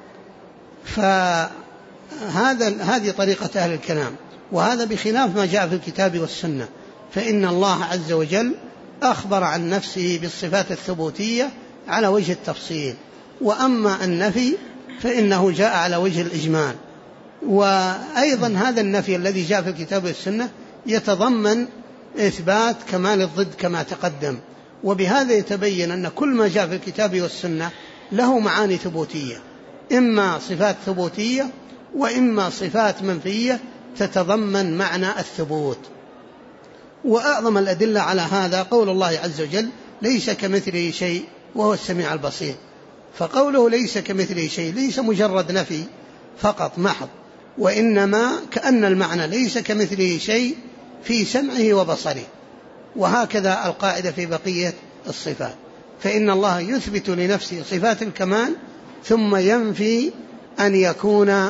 فهذه طريقة أهل الكلام، وهذا بخلاف ما جاء في الكتاب والسنة. فإن الله عز وجل أخبر عن نفسه بالصفات الثبوتية على وجه التفصيل، وأما النفي فإنه جاء على وجه الإجمال. وأيضا هذا النفي الذي جاء في الكتاب والسنة يتضمن إثبات كمال الضد كما تقدم، وبهذا يتبين أن كل ما جاء في الكتاب والسنة له معاني ثبوتية، إما صفات ثبوتية وإما صفات منفية تتضمن معنى الثبوت. وأعظم الأدلة على هذا قول الله عز وجل: ليس كمثله شيء وهو السميع البصير. فقوله ليس كمثله شيء ليس مجرد نفي فقط محض، وإنما كأن المعنى ليس كمثله شيء في سمعه وبصره. وهكذا القاعدة في بقية الصفات، فإن الله يثبت لنفسه صفات الكمال ثم ينفي أن يكون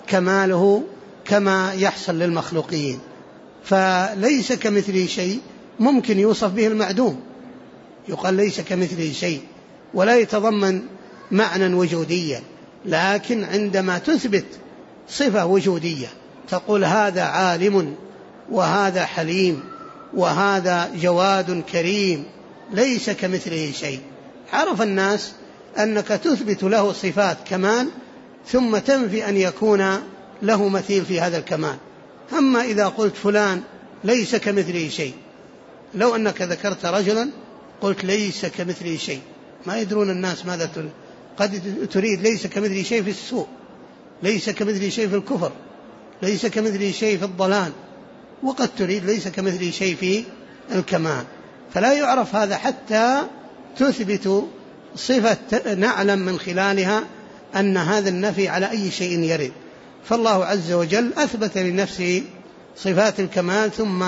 كماله كما يحصل للمخلوقين. فليس كمثله شيء ممكن يوصف به المعدوم، يقال ليس كمثله شيء ولا يتضمن معنى وجوديا، لكن عندما تثبت صفة وجودية تقول هذا عالم وهذا حليم وهذا جواد كريم ليس كمثله شيء، عرف الناس أنك تثبت له صفات كمال ثم تنفي أن يكون له مثيل في هذا الكمال. أما إذا قلت فلان ليس كمثله شيء، لو أنك ذكرت رجلا قلت ليس كمثله شيء، ما يدرون الناس ماذا تريد. قد تريد ليس كمثله شيء في السوء، ليس كمثله شيء في الكفر، ليس كمثله شيء في الضلال، وقد تريد ليس كمثله شيء في الكمال. فلا يعرف هذا حتى تثبت صفة نعلم من خلالها أن هذا النفي على أي شيء يرد. فالله عز وجل أثبت لنفسه صفات الكمال ثم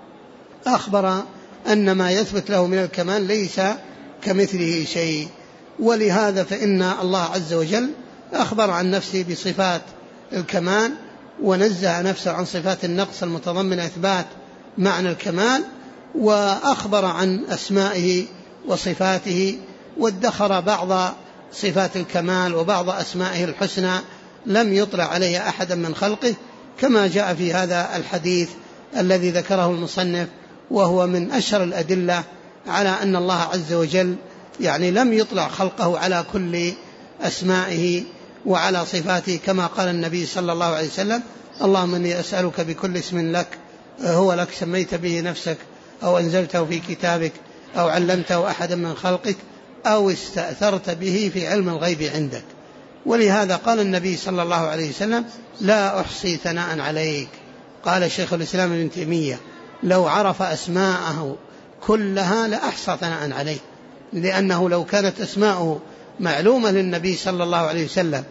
أخبر أن ما يثبت له من الكمال ليس كمثله شيء. ولهذا فإن الله عز وجل أخبر عن نفسه بصفات الكمال ونزه نفسه عن صفات النقص المتضمن إثبات معنى الكمال، وأخبر عن أسمائه وصفاته، وادخر بعض صفات الكمال وبعض أسمائه الحسنى لم يطلع عليه أحدا من خلقه، كما جاء في هذا الحديث الذي ذكره المصنف، وهو من أشهر الأدلة على أن الله عز وجل لم يطلع خلقه على كل أسمائه وعلى صفاته، كما قال النبي صلى الله عليه وسلم: اللهم إني أسألك بكل اسم لك هو لك سميت به نفسك أو أنزلته في كتابك أو علمته أحدا من خلقك أو استأثرت به في علم الغيب عندك. ولهذا قال النبي صلى الله عليه وسلم: لا أحصي ثناء عليك. قال شيخ الإسلام ابن تيمية: لو عرف أسماءه كلها لأحصى ثناء عليه، لأنه لو كانت أسماءه معلومة للنبي صلى الله عليه وسلم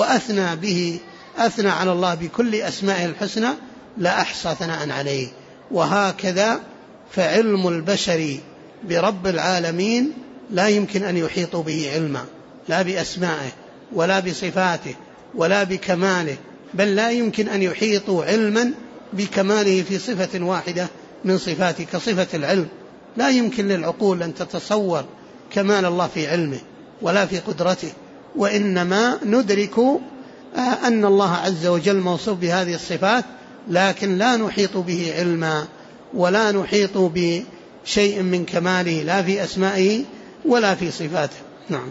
أثنى على الله بكل أسمائه الحسنى لأحصى ثناء عليه. وهكذا فعلم البشر برب العالمين لا يمكن أن يحيطوا به علما، لا بأسمائه ولا بصفاته ولا بكماله، بل لا يمكن أن يحيطوا علما بكماله في صفة واحدة من صفاته كصفة العلم. لا يمكن للعقول أن تتصور كمال الله في علمه ولا في قدرته، وإنما ندرك أن الله عز وجل موصوف بهذه الصفات، لكن لا نحيط به علما ولا نحيط بشيء من كماله لا في أسمائه ولا في صفاته. نعم.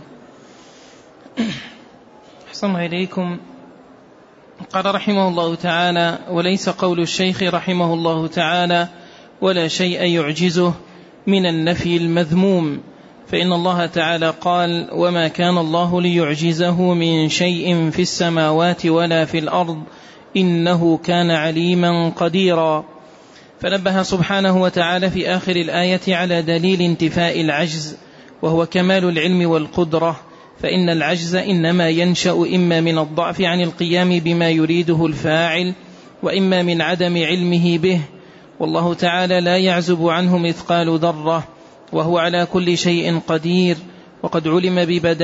أحسن إليكم. قال رحمه الله تعالى: وليس قول الشيخ رحمه الله تعالى ولا شيء يعجزه من النفي المذموم، فإن الله تعالى قال: وما كان الله ليعجزه من شيء في السماوات ولا في الأرض إنه كان عليما قديرا. فنبه سبحانه وتعالى في آخر الآية على دليل انتفاء العجز، وهو كمال العلم والقدرة، فإن العجز إنما ينشأ إما من الضعف عن القيام بما يريده الفاعل، وإما من عدم علمه به، والله تعالى لا يعزب عنه مثقال ذرة، وهو على كل شيء قدير، وقد علم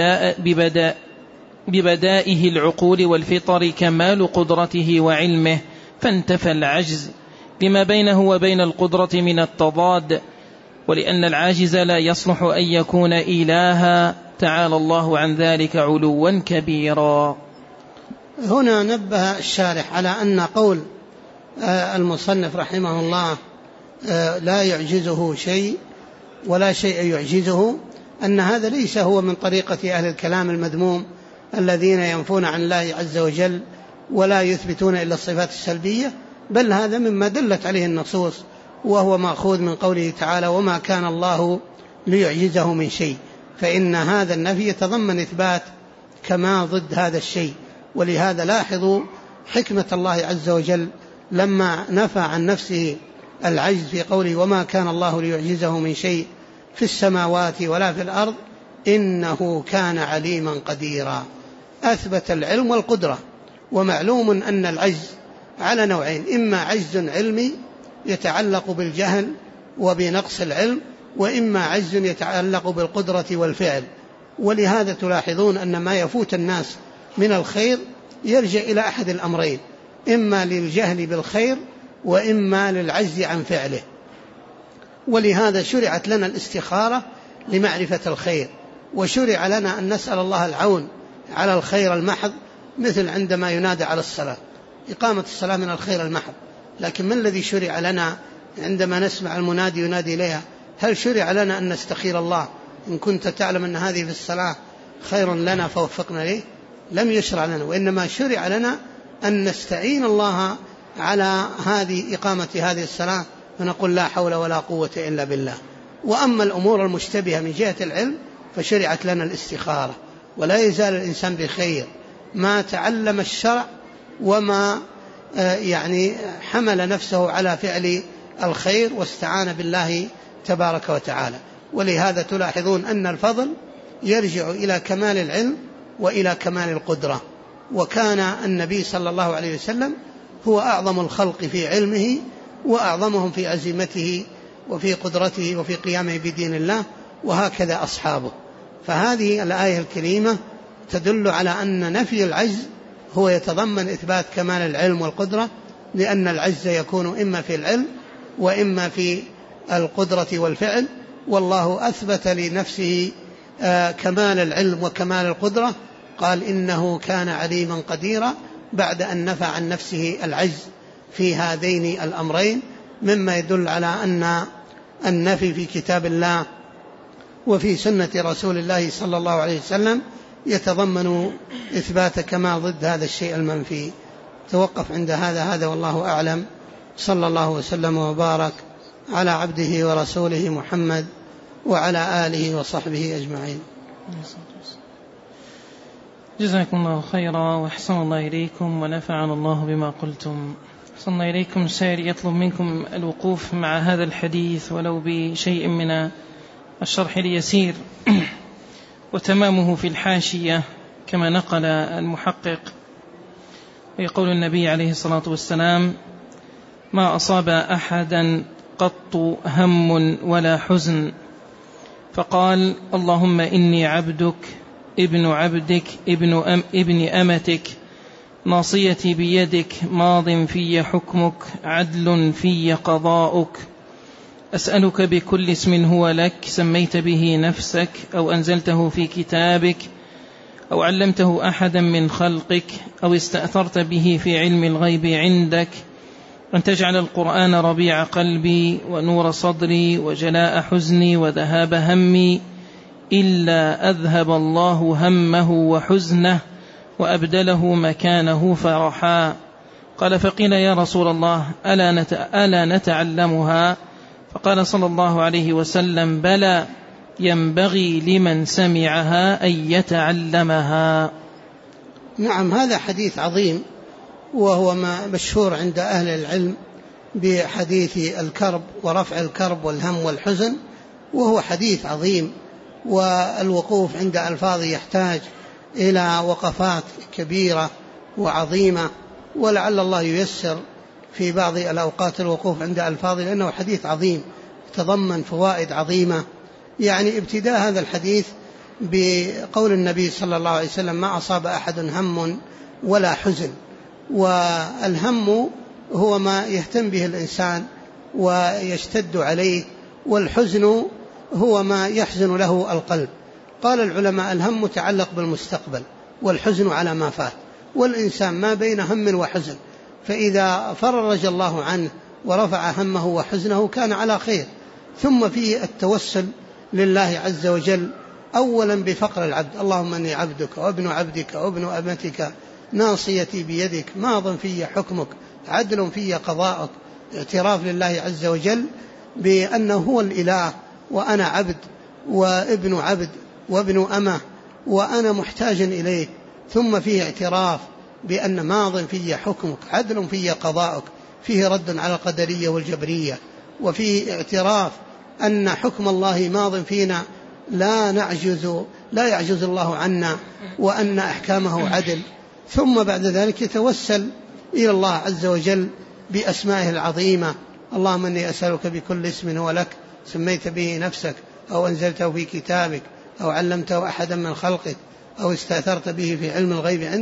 ببدائه العقول والفطر كمال قدرته وعلمه، فانتفى العجز لما بينه وبين القدرة من التضاد، ولأن العاجز لا يصلح أن يكون إلها، تعالى الله عن ذلك علوا كبيرا. هنا نبه الشارح على أن قول المصنف رحمه الله لا يعجزه شيء ولا شيء يعجزه، أن هذا ليس هو من طريقة أهل الكلام المذموم الذين ينفون عن الله عز وجل ولا يثبتون إلا الصفات السلبية، بل هذا مما دلت عليه النصوص، وهو مأخوذ من قوله تعالى: وما كان الله ليعجزه من شيء، فإن هذا النفي يتضمن إثبات كما ضد هذا الشيء. ولهذا لاحظوا حكمة الله عز وجل لما نفى عن نفسه العجز في قوله: وما كان الله ليعجزه من شيء في السماوات ولا في الأرض إنه كان عليما قديرا، أثبت العلم والقدرة. ومعلوم أن العجز على نوعين: إما عجز علمي يتعلق بالجهل وبنقص العلم، وإما عجز يتعلق بالقدرة والفعل. ولهذا تلاحظون أن ما يفوت الناس من الخير يرجع إلى أحد الأمرين، إما للجهل بالخير وإما للعجز عن فعله. ولهذا شرعت لنا الاستخارة لمعرفة الخير، وشرع لنا أن نسأل الله العون على الخير المحض، مثل عندما ينادى على الصلاة، إقامة الصلاة من الخير المحض. لكن ما الذي شرع لنا عندما نسمع المنادي ينادي إليها؟ هل شرع لنا أن نستخير الله إن كنت تعلم أن هذه في الصلاة خير لنا فوفقنا ليه؟ لم يشرع لنا، وإنما شرع لنا أن نستعين الله على إقامة هذه الصلاة، فنقول لا حول ولا قوة إلا بالله. وأما الأمور المشتبهة من جهة العلم فشرعت لنا الاستخارة. ولا يزال الإنسان بخير ما تعلم الشرع وما حمل نفسه على فعل الخير واستعان بالله تبارك وتعالى. ولهذا تلاحظون أن الفضل يرجع إلى كمال العلم وإلى كمال القدرة. وكان النبي صلى الله عليه وسلم هو أعظم الخلق في علمه وأعظمهم في عزيمته وفي قدرته وفي قيامه بدين الله، وهكذا أصحابه. فهذه الآية الكريمة تدل على أن نفي العجز هو يتضمن إثبات كمال العلم والقدرة، لأن العجز يكون إما في العلم وإما في القدرة والفعل، والله أثبت لنفسه كمال العلم وكمال القدرة، قال إنه كان عليما قديرا، بعد أن نفى عن نفسه العجز في هذين الأمرين، مما يدل على أن النفي في كتاب الله وفي سنة رسول الله صلى الله عليه وسلم يتضمن إثبات كمال ضد هذا الشيء المنفي. توقف عند هذا والله أعلم. صلى الله وسلم وبارك على عبده ورسوله محمد وعلى آله وصحبه أجمعين. جزاكم الله خيرا وأحسن الله إليكم ونفعنا الله بما قلتم. أحسن الله إليكم. سائر يطلب منكم الوقوف مع هذا الحديث ولو بشيء من الشرح اليسير وتمامه في الحاشية كما نقل المحقق. ويقول النبي عليه الصلاة والسلام: ما أصاب أحدا قط هم ولا حزن، فقال: اللهم إني عبدك ابن عبدك ابن أمتك، ناصيتي بيدك، ماض في حكمك، عدل في قضاؤك، أسألك بكل اسم هو لك سميت به نفسك أو أنزلته في كتابك أو علمته أحدا من خلقك أو استأثرت به في علم الغيب عندك، أن تجعل القرآن ربيع قلبي ونور صدري وجلاء حزني وذهاب همي، إلا أذهب الله همه وحزنه وأبدله مكانه فرحا. قال: فقيل: يا رسول الله ألا نتعلمها؟ فقال صلى الله عليه وسلم: بلى، ينبغي لمن سمعها أن يتعلمها. نعم، هذا حديث عظيم، وهو ما مشهور عند أهل العلم بحديث الكرب ورفع الكرب والهم والحزن، وهو حديث عظيم، والوقوف عند ألفاظه يحتاج إلى وقفات كبيرة وعظيمة، ولعل الله ييسر في بعض الأوقات الوقوف عند ألفاظه، لأنه حديث عظيم تضمن فوائد عظيمة. يعني ابتداء هذا الحديث بقول النبي صلى الله عليه وسلم: ما أصاب أحد هم ولا حزن. والهم هو ما يهتم به الإنسان ويشتد عليه، والحزن هو ما يحزن له القلب. قال العلماء: الهم متعلق بالمستقبل، والحزن على ما فات، والإنسان ما بين هم وحزن، فإذا فرج الله عنه ورفع همه وحزنه كان على خير. ثم فيه التوسل لله عز وجل أولا بفقر العبد: اللهم إني عبدك وابن عبدك وابن أمتك، ناصيتي بيدك، ماض في حكمك، عدل في قضاءك. اعتراف لله عز وجل بأنه هو الإله، وأنا عبد وابن عبد وابن أمة، وأنا محتاج إليه. ثم فيه اعتراف بأن ماض في حكمك، عدل في قضاءك، فيه رد على القدرية والجبرية. وفيه اعتراف أن حكم الله ماض فينا، لا يعجز الله عنا، وأن أحكامه عدل. ثم بعد ذلك يتوسل إلى الله عز وجل بأسمائه العظيمة: اللهم إني أسألك بكل اسم هو لك سميت به نفسك أو أنزلته في كتابك أو علمته أحدا من خلقك أو استأثرت به في علم الغيب عندك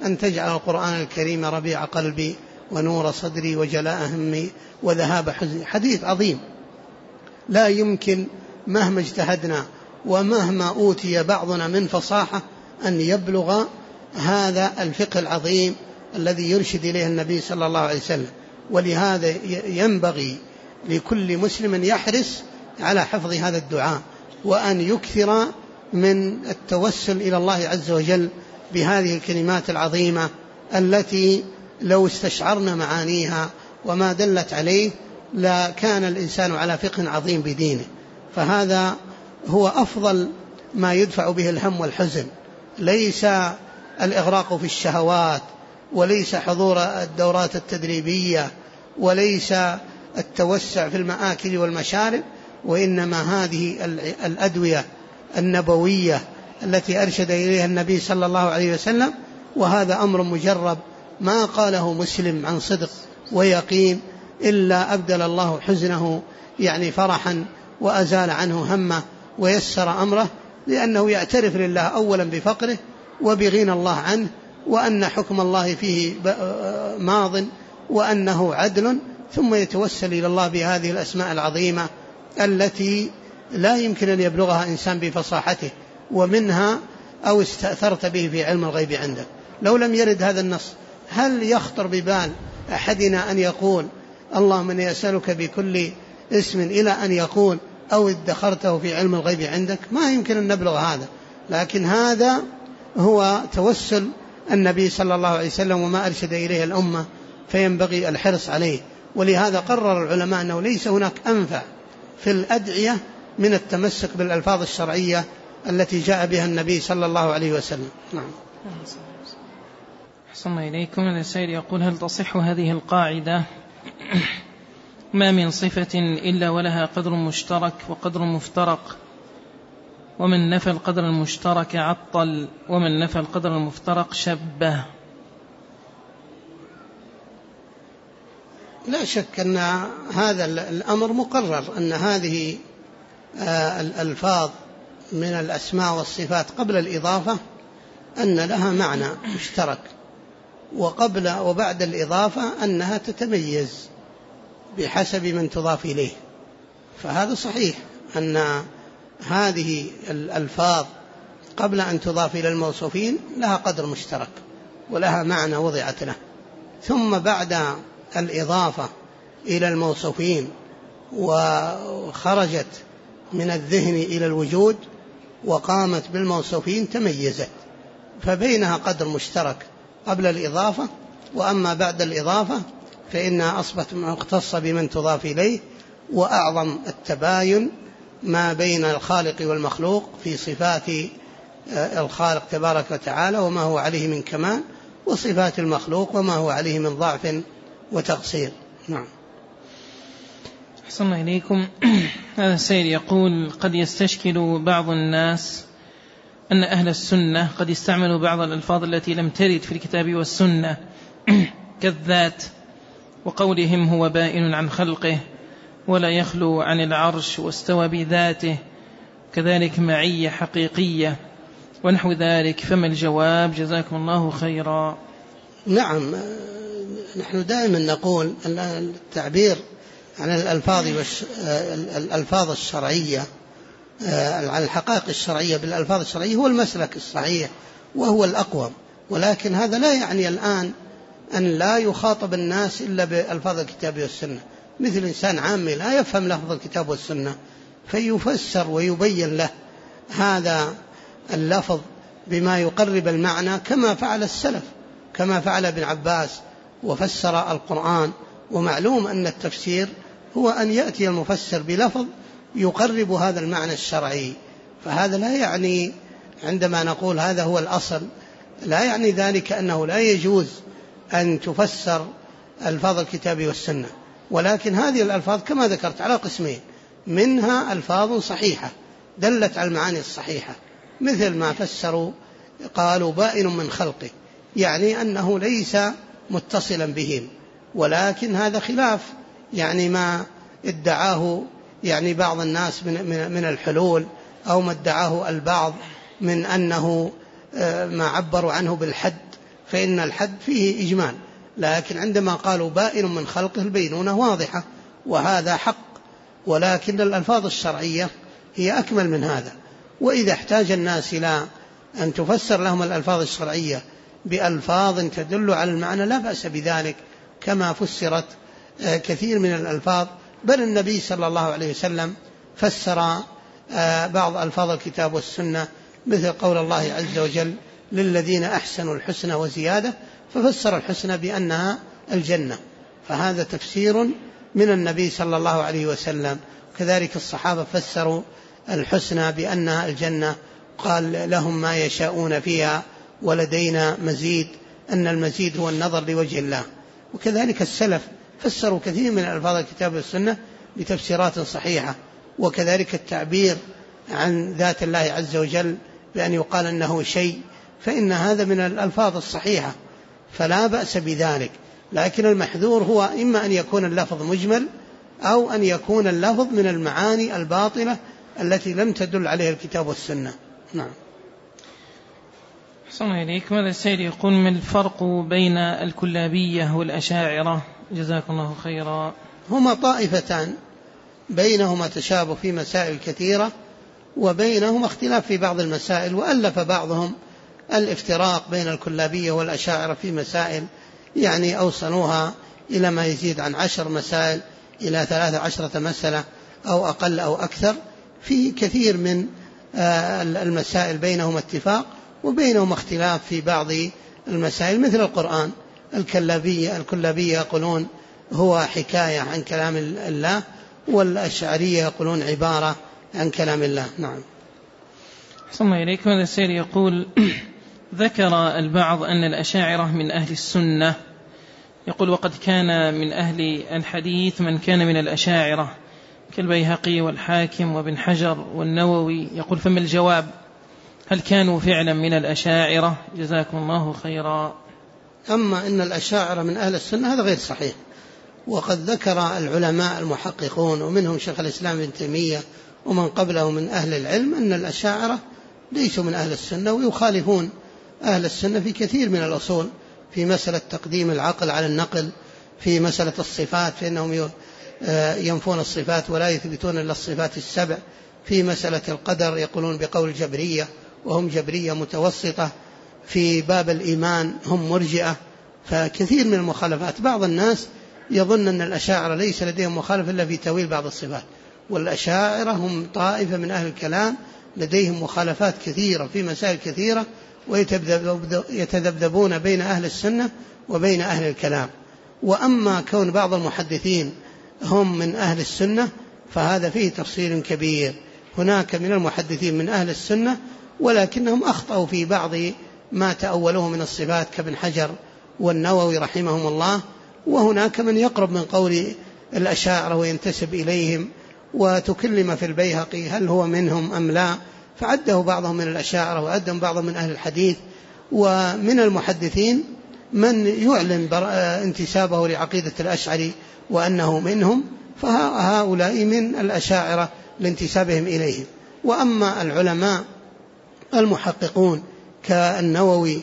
أن تجعل القرآن الكريم ربيع قلبي ونور صدري وجلاء همي وذهاب حزني. حديث عظيم لا يمكن مهما اجتهدنا ومهما أوتي بعضنا من فصاحة أن يبلغ هذا الفقه العظيم الذي يرشد إليه النبي صلى الله عليه وسلم. ولهذا ينبغي لكل مسلم يحرص على حفظ هذا الدعاء، وأن يكثر من التوسل إلى الله عز وجل بهذه الكلمات العظيمة التي لو استشعرنا معانيها وما دلت عليه لكان الإنسان على فقه عظيم بدينه. فهذا هو أفضل ما يدفع به الهم والحزن، ليس الإغراق في الشهوات، وليس حضور الدورات التدريبية، وليس التوسع في المآكل والمشارب، وإنما هذه الأدوية النبوية التي أرشد إليها النبي صلى الله عليه وسلم. وهذا أمر مجرب ما قاله مسلم عن صدق ويقين إلا أبدل الله حزنه يعني فرحا، وأزال عنه همه ويسر أمره، لأنه يعترف لله أولا بفقره وبغنى الله عنه، وأن حكم الله فيه ماض وأنه عدل، ثم يتوسل إلى الله بهذه الأسماء العظيمة التي لا يمكن أن يبلغها إنسان بفصاحته. ومنها أو استأثرت به في علم الغيب عندك. لو لم يرد هذا النص هل يخطر ببال أحدنا أن يقول اللهم إني أسألك بكل اسم إلى أن يقول أو ادخرته في علم الغيب عندك؟ ما يمكن أن نبلغ هذا، لكن هذا هو توسل النبي صلى الله عليه وسلم وما أرشد إليه الأمة، فينبغي الحرص عليه. ولهذا قرر العلماء أنه ليس هناك أنفع في الأدعية من التمسك بالألفاظ الشرعية التي جاء بها النبي صلى الله عليه وسلم. نعم. أحسن إليكم. السائل يقول: هل تصح هذه القاعدة ما من صفة إلا ولها قدر مشترك وقدر مفترق، ومن نفى القدر المشترك عطل، ومن نفى القدر المفترق شبه؟ لا شك أن هذا الأمر مقرر، أن هذه الألفاظ من الأسماء والصفات قبل الإضافة أن لها معنى مشترك، وقبل وبعد الإضافة أنها تتميز بحسب من تضاف إليه. فهذا صحيح أن هذه الألفاظ قبل أن تضاف إلى الموصوفين لها قدر مشترك ولها معنى وضعت له، ثم بعد الإضافة إلى الموصوفين وخرجت من الذهن إلى الوجود وقامت بالموصوفين تميزت، فبينها قدر مشترك قبل الإضافة، وأما بعد الإضافة فإنها أصبحت مختصة بمن تضاف إليه. وأعظم التباين ما بين الخالق والمخلوق في صفات الخالق تبارك وتعالى وما هو عليه من كمال، وصفات المخلوق وما هو عليه من ضعف وتقصير. نعم. أحسن إليكم. هذا السائل يقول: قد يستشكل بعض الناس أن أهل السنة قد يستعملوا بعض الألفاظ التي لم ترد في الكتاب والسنة كالذات، وقولهم هو بائن عن خلقه ولا يخلو عن العرش واستوى بذاته، كذلك معية حقيقية ونحو ذلك، فما الجواب؟ جزاكم الله خيرا. نعم، نحن دائما نقول أن التعبير عن الألفاظ الشرعية، عن الحقائق الشرعية بالألفاظ الشرعية هو المسلك الصحيح وهو الأقوم، ولكن هذا لا يعني الآن أن لا يخاطب الناس إلا بألفاظ الكتاب والسنة. مثل إنسان عامي لا يفهم لفظ الكتاب والسنة فيفسر ويبين له هذا اللفظ بما يقرب المعنى، كما فعل السلف، كما فعل ابن عباس وفسر القرآن. ومعلوم أن التفسير هو أن يأتي المفسر بلفظ يقرب هذا المعنى الشرعي. فهذا لا يعني عندما نقول هذا هو الأصل لا يعني ذلك أنه لا يجوز أن تفسر ألفاظ الكتاب والسنة، ولكن هذه الألفاظ كما ذكرت على قسمين: منها ألفاظ صحيحة دلت على المعاني الصحيحة، مثل ما فسروا قالوا بائن من خلقه، يعني أنه ليس متصلا بهم، ولكن هذا خلاف يعني ما ادعاه يعني بعض الناس من الحلول، أو ما ادعاه البعض من أنه ما عبروا عنه بالحد، فإن الحد فيه إجمال، لكن عندما قالوا بائن من خلقه البينونة واضحة وهذا حق، ولكن الألفاظ الشرعية هي أكمل من هذا. وإذا احتاج الناس إلى أن تفسر لهم الألفاظ الشرعية بألفاظ تدل على المعنى لا بأس بذلك، كما فسرت كثير من الألفاظ، بل النبي صلى الله عليه وسلم فسر بعض ألفاظ الكتاب والسنة، مثل قول الله عز وجل للذين أحسنوا الحسنى وزيادة، ففسر الحسنى بأنها الجنة، فهذا تفسير من النبي صلى الله عليه وسلم. كذلك الصحابة فسروا الحسنى بأنها الجنة، قال لهم ما يشاءون فيها ولدينا مزيد، أن المزيد هو النظر لوجه الله. وكذلك السلف فسروا كثير من ألفاظ الكتاب والسنة بتفسيرات صحيحة. وكذلك التعبير عن ذات الله عز وجل بأن يقال أنه شيء، فإن هذا من الألفاظ الصحيحة فلا بأس بذلك، لكن المحذور هو إما أن يكون اللفظ مجمل أو أن يكون اللفظ من المعاني الباطلة التي لم تدل عليها الكتاب والسنة. نعم. أحسن إليك. ماذا السيد يقول من الفرق بين الكلابية والأشاعرة؟ جزاكم الله خيرا. هما طائفتان بينهما تشابه في مسائل كثيرة وبينهما اختلاف في بعض المسائل، وألف بعضهم الافتراق بين الكلابية والأشاعرة في مسائل يعني أوصلوها إلى ما يزيد عن 10 مسائل إلى 13 مسألة أو أقل أو أكثر. في كثير من المسائل بينهم اتفاق وبينهم اختلاف في بعض المسائل، مثل القرآن. الكلابية يقولون هو حكاية عن كلام الله، والأشعرية يقولون عبارة عن كلام الله. نعم. أحسن إليك. هذا السيد يقول ذكر البعض أن الأشاعرة من أهل السنة، يقول وقد كان من أهل الحديث من كان من الأشاعرة كالبيهقي والحاكم وابن حجر والنووي، يقول فما الجواب؟ هل كانوا فعلا من الأشاعرة؟ جزاكم الله خيرا. أما إن الأشاعرة من أهل السنة هذا غير صحيح، وقد ذكر العلماء المحققون ومنهم شيخ الإسلام ابن تيمية ومن قبله من أهل العلم أن الأشاعرة ليسوا من أهل السنة، ويخالفون أهل السنة في كثير من الأصول، في مسألة تقديم العقل على النقل، في مسألة الصفات فإنهم ينفون الصفات ولا يثبتون إلا الصفات ال7، في مسألة القدر يقولون بقول الجبرية وهم جبرية متوسطة، في باب الإيمان هم مرجئة. فكثير من المخالفات. بعض الناس يظن أن الأشاعرة ليس لديهم مخالف إلا في تأويل بعض الصفات، والأشاعرة هم طائفة من أهل الكلام لديهم مخالفات كثيرة في مسائل كثيرة، ويتذبذبون بين أهل السنة وبين أهل الكلام. وأما كون بعض المحدثين هم من أهل السنة فهذا فيه تفصيل كبير. هناك من المحدثين من أهل السنة ولكنهم أخطأوا في بعض ما تأولوه من الصفات كابن حجر والنووي رحمهم الله، وهناك من يقرب من قول الأشاعرة وينتسب إليهم، وتكلم في البيهقي هل هو منهم أم لا، فعده بعضهم من الأشاعرة وعدهم بعضهم من أهل الحديث. ومن المحدثين من يعلن انتسابه لعقيدة الأشعري وأنه منهم، فهؤلاء من الأشاعرة لانتسابهم إليهم. وأما العلماء المحققون كالنووي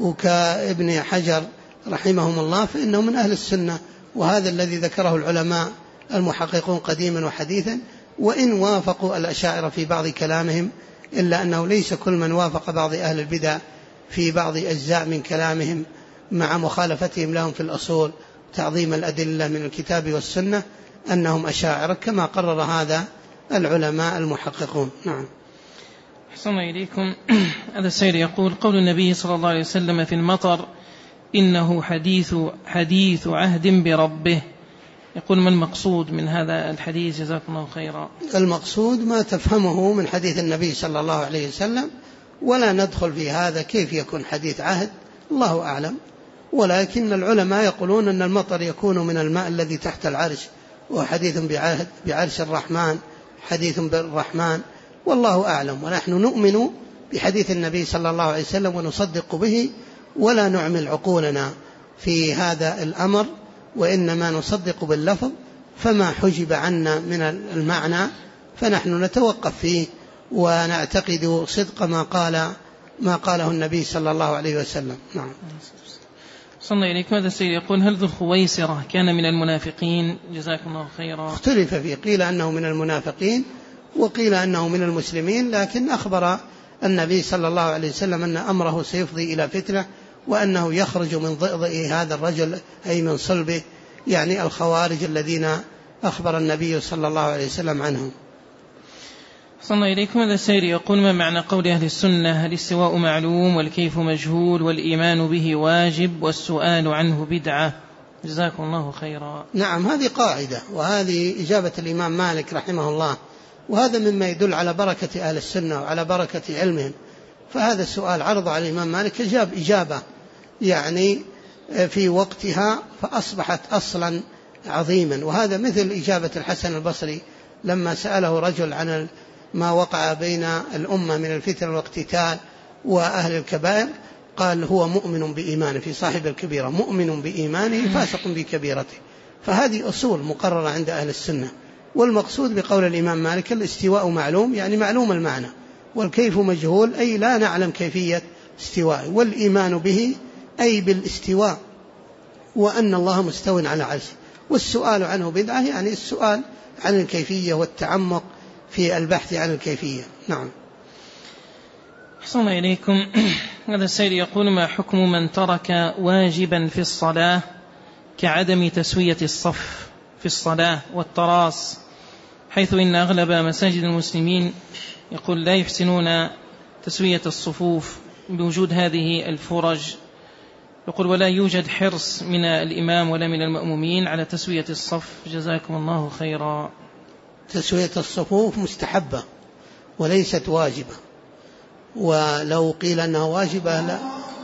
وكابن حجر رحمهم الله فإنهم من أهل السنة، وهذا الذي ذكره العلماء المحققون قديما وحديثا، وإن وافقوا الأشاعرة في بعض كلامهم إلا أنه ليس كل من وافق بعض أهل البدع في بعض أجزاء من كلامهم مع مخالفتهم لهم في الأصول تعظيم الأدلة من الكتاب والسنة أنهم أشاعرة، كما قرر هذا العلماء المحققون. نعم. أحسن إليكم. هذا السيد يقول قول النبي صلى الله عليه وسلم في المطر إنه حديث عهد بربه، يقول ما المقصود من هذا الحديث؟ جزاكم الله خيرا. المقصود ما تفهمه من حديث النبي صلى الله عليه وسلم، ولا ندخل في هذا كيف يكون حديث عهد، الله أعلم. ولكن العلماء يقولون أن المطر يكون من الماء الذي تحت العرش، وحديث بعرش الرحمن، حديث بالرحمن، والله أعلم. ونحن نؤمن بحديث النبي صلى الله عليه وسلم ونصدق به، ولا نعمل عقولنا في هذا الأمر، وإنما نصدق باللفظ، فما حجب عنا من المعنى فنحن نتوقف فيه ونعتقد صدق ما قاله النبي صلى الله عليه وسلم. نعم. صلى إليكم. هذا السيد يقول: هل ذو الخويسرة كان من المنافقين؟ جزاكم الله خيرا. اختلف فيه، قيل أنه من المنافقين وقيل أنه من المسلمين، لكن أخبر النبي صلى الله عليه وسلم أن أمره سيفضي إلى فتنة، وأنه يخرج من ضئضئ هذا الرجل أي من صلبه، يعني الخوارج الذين أخبر النبي صلى الله عليه وسلم عنهم. صلى إليكم. هذا السيد يقول: ما معنى قول أهل السنة الاستواء معلوم والكيف مجهول والإيمان به واجب والسؤال عنه بدعة؟ جزاكم الله خيرا. نعم، هذه قاعدة، وهذه إجابة الإمام مالك رحمه الله، وهذا مما يدل على بركة أهل السنة وعلى بركة علمهم. فهذا السؤال عرض على الإمام مالك، أجاب إجابة يعني في وقتها، فأصبحت أصلا عظيما. وهذا مثل إجابة الحسن البصري لما سأله رجل عن ما وقع بين الأمة من الفتن والاقتتال وأهل الكبائر، قال: هو مؤمن بإيمانه، في صاحب الكبيرة مؤمن بإيمانه فاسق بكبيرته. فهذه أصول مقررة عند أهل السنة. والمقصود بقول الإمام مالك الاستواء معلوم، يعني معلوم المعنى، والكيف مجهول أي لا نعلم كيفية استواء، والإيمان به أي بالاستواء وأن الله مستو على عرشه، والسؤال عنه بدعة، يعني السؤال عن الكيفية والتعمق في البحث عن الكيفية. نعم. أحسن إليكم. هذا السيد يقول: ما حكم من ترك واجبا في الصلاة كعدم تسوية الصف في الصلاة والتراص، حيث إن أغلب مساجد المسلمين يقول لا يحسنون تسوية الصفوف بوجود هذه الفرج، يقول ولا يوجد حرص من الإمام ولا من المأمومين على تسوية الصف؟ جزاكم الله خيرا. تسوية الصفوف مستحبة وليست واجبة، ولو قيل أنها واجبة